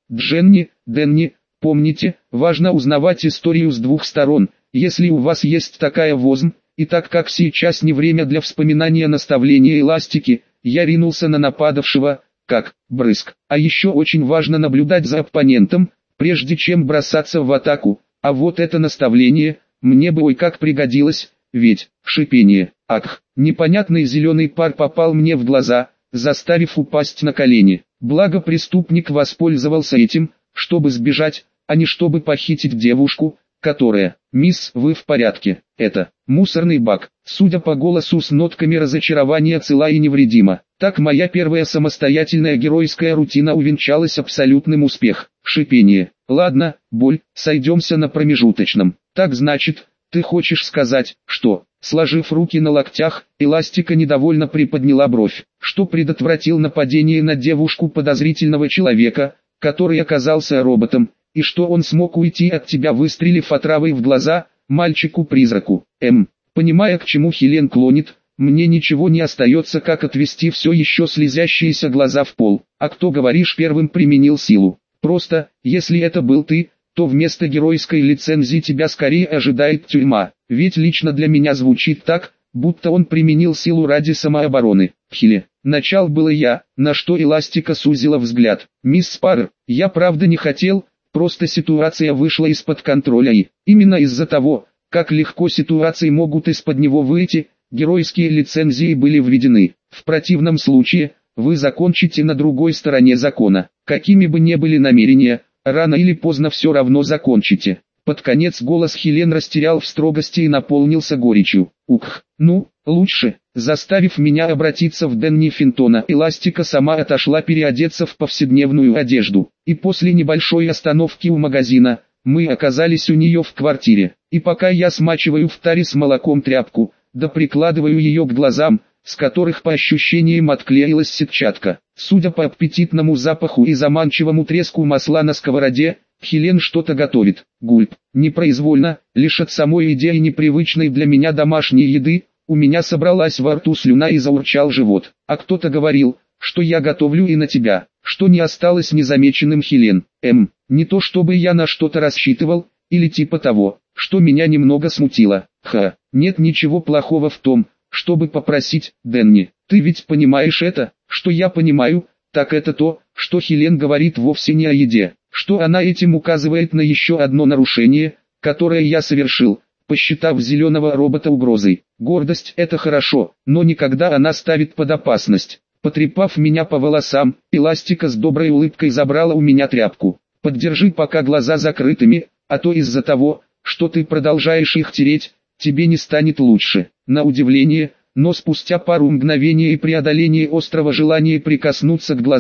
Дэнни, помните, важно узнавать историю с 2 сторон, если у вас есть такая возможность. И так как сейчас не время для вспоминания наставления Эластики, я ринулся на нападавшего, как брызг. А еще очень важно наблюдать за оппонентом, прежде чем бросаться в атаку. А вот это наставление, мне бы ой как пригодилось, ведь, шипение, ах, непонятный зеленый пар попал мне в глаза, заставив упасть на колени. Благо преступник воспользовался этим, чтобы сбежать, а не чтобы похитить девушку, которая, «Мисс, вы в порядке?» Это мусорный бак. Судя по голосу с нотками разочарования, цела и невредима. Так моя первая самостоятельная геройская рутина увенчалась абсолютным успехом. Шипение. Ладно, боль, сойдемся на промежуточном. Так значит, ты хочешь сказать, что, сложив руки на локтях, Эластика недовольно приподняла бровь, что предотвратил нападение на девушку подозрительного человека, который оказался роботом, и что он смог уйти от тебя, выстрелив отравой в глаза мальчику-призраку. Понимая, к чему Хелен клонит, мне ничего не остается, как отвести все еще слезящиеся глаза в пол. А кто, говоришь, первым применил силу? Просто, если это был ты, то вместо геройской лицензии тебя скорее ожидает тюрьма. Ведь лично для меня звучит так, будто он применил силу ради самообороны. Хиле. Начал было я, на что Эластика сузила взгляд. «Мисс Спарр, я правда не хотел, просто ситуация вышла из-под контроля и, именно из-за того, как легко ситуации могут из-под него выйти, геройские лицензии были введены. В противном случае, вы закончите на другой стороне закона. Какими бы ни были намерения, рано или поздно все равно закончите». Под конец голос Хелен растерял в строгости и наполнился горечью. «Ух, ну, лучше». Заставив меня обратиться в Дэнни Финтона, Эластика сама отошла переодеться в повседневную одежду. И после небольшой остановки у магазина, мы оказались у нее в квартире. И пока я смачиваю в таре с молоком тряпку, да прикладываю ее к глазам, с которых по ощущениям отклеилась сетчатка. Судя по аппетитному запаху и заманчивому треску масла на сковороде, Хелен что-то готовит. Гульп. Непроизвольно, лишь от самой идеи непривычной для меня домашней еды, у меня собралась во рту слюна и заурчал живот. А кто-то говорил, что я готовлю и на тебя, что не осталось незамеченным, Хелен. Не то чтобы я на что-то рассчитывал, или типа того, что меня немного смутило. Нет ничего плохого в том, чтобы попросить, Дэнни. Ты ведь понимаешь это, что я понимаю, так это то, что Хелен говорит вовсе не о еде, что она этим указывает на еще одно нарушение, которое я совершил, посчитав зеленого робота угрозой. Гордость – это хорошо, но никогда она ставит под опасность. Потрепав меня по волосам, Эластика с доброй улыбкой забрала у меня тряпку. «Поддержи пока глаза закрытыми, а то из-за того, что ты продолжаешь их тереть, тебе не станет лучше». На удивление, но спустя пару мгновений и преодоления острого желания прикоснуться к глазам,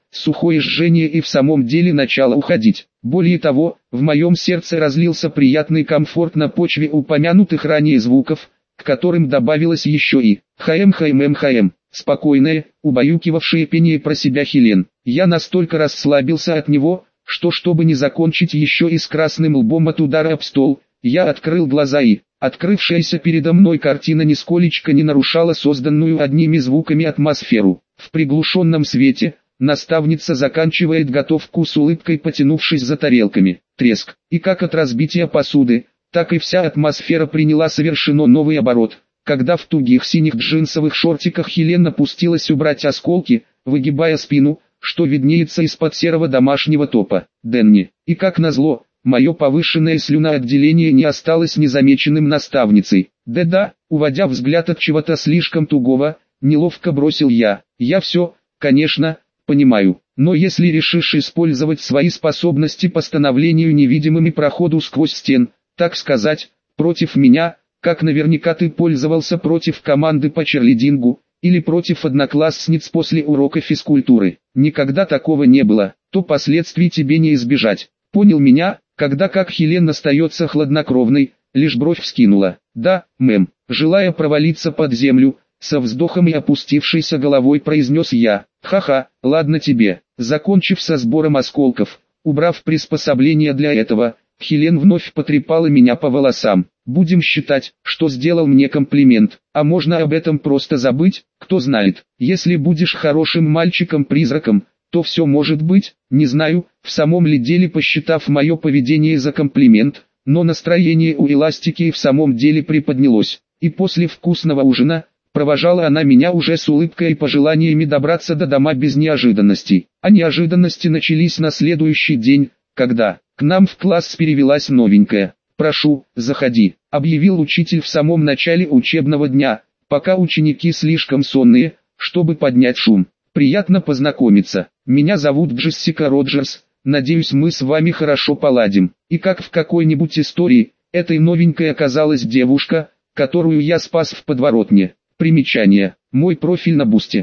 сухое жжение и в самом деле начало уходить. Более того, в моем сердце разлился приятный комфорт на почве упомянутых ранее звуков, к которым добавилось еще и «хаэм-хаэм-эм-хаэм», спокойное, убаюкивавшее пение про себя Хелен. Я настолько расслабился от него, что чтобы не закончить еще и с красным лбом от удара об стол, я открыл глаза и, открывшаяся передо мной картина нисколечко не нарушала созданную одними звуками атмосферу. В приглушенном свете, наставница заканчивает готовку с улыбкой, потянувшись за тарелками. Треск. И как от разбития посуды, так и вся атмосфера приняла совершенно новый оборот, когда в тугих синих джинсовых шортиках Хелен опустилась убрать осколки, выгибая спину, что виднеется из-под серого домашнего топа. Дэнни. И как назло, мое повышенное слюноотделение не осталось незамеченным наставницей. Да-да, уводя взгляд от чего-то слишком тугого, неловко бросил я. Я все, конечно, понимаю, но если решишь использовать свои способности по становлению невидимым и проходу сквозь стен, так сказать, против меня, как наверняка ты пользовался против команды по черлидингу, или против одноклассниц после урока физкультуры, никогда такого не было, то последствий тебе не избежать. Понял меня, когда как Хелен остается хладнокровной, лишь бровь вскинула. Да, мэм, желая провалиться под землю, со вздохом и опустившейся головой произнес я. Ха-ха, ладно тебе. Закончив со сбором осколков, убрав приспособление для этого, Хелен вновь потрепала меня по волосам. Будем считать, что сделал мне комплимент, а можно об этом просто забыть, кто знает. Если будешь хорошим мальчиком-призраком, то все может быть, не знаю, в самом ли деле посчитав мое поведение за комплимент, но настроение у Эластики и в самом деле приподнялось, и после вкусного ужина, провожала она меня уже с улыбкой и пожеланиями добраться до дома без неожиданностей. А неожиданности начались на следующий день, когда к нам в класс перевелась новенькая. «Прошу, заходи», — объявил учитель в самом начале учебного дня, пока ученики слишком сонные, чтобы поднять шум. «Приятно познакомиться. Меня зовут Джессика Роджерс, надеюсь мы с вами хорошо поладим». И как в какой-нибудь истории, этой новенькой оказалась девушка, которую я спас в подворотне. Примечание. Мой профиль на Бусте.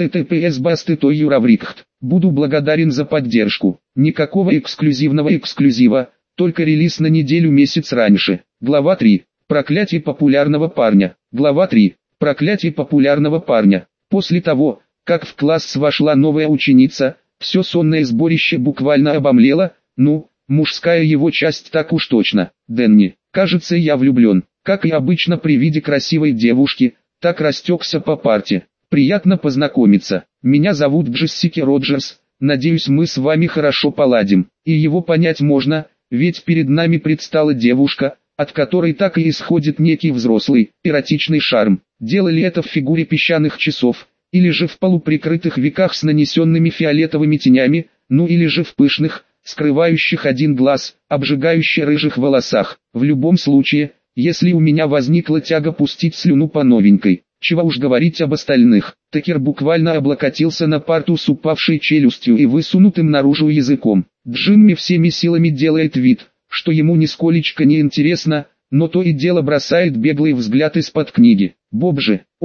https://bastet.ravrikt. Буду благодарен за поддержку. Никакого эксклюзивного эксклюзива, только релиз на неделю месяц раньше. Глава 3. Проклятие популярного парня. Глава 3. Проклятие популярного парня. После того, как в класс вошла новая ученица, все сонное сборище буквально обомлело, ну, мужская его часть так уж точно. Дэнни, кажется, я влюблен. Как и обычно при виде красивой девушки, так растекся по парте. Приятно познакомиться. Меня зовут Джессики Роджерс, надеюсь мы с вами хорошо поладим. И его понять можно, ведь перед нами предстала девушка, от которой так и исходит некий взрослый, эротичный шарм. Делали это в фигуре песчаных часов, или же в полуприкрытых веках с нанесенными фиолетовыми тенями, ну или же в пышных, скрывающих один глаз, обжигающих рыжих волосах. В любом случае, если у меня возникла тяга пустить слюну по новенькой, чего уж говорить об остальных, Текер буквально облокотился на парту с упавшей челюстью и высунутым наружу языком. Джимми всеми силами делает вид, что ему нисколечко не интересно, но то и дело бросает беглый взгляд из-под книги. Боб,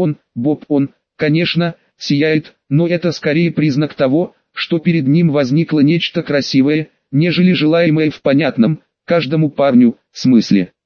конечно, сияет, но это скорее признак того, что перед ним возникло нечто красивое, нежели желаемое в понятном, каждому парню, смысле.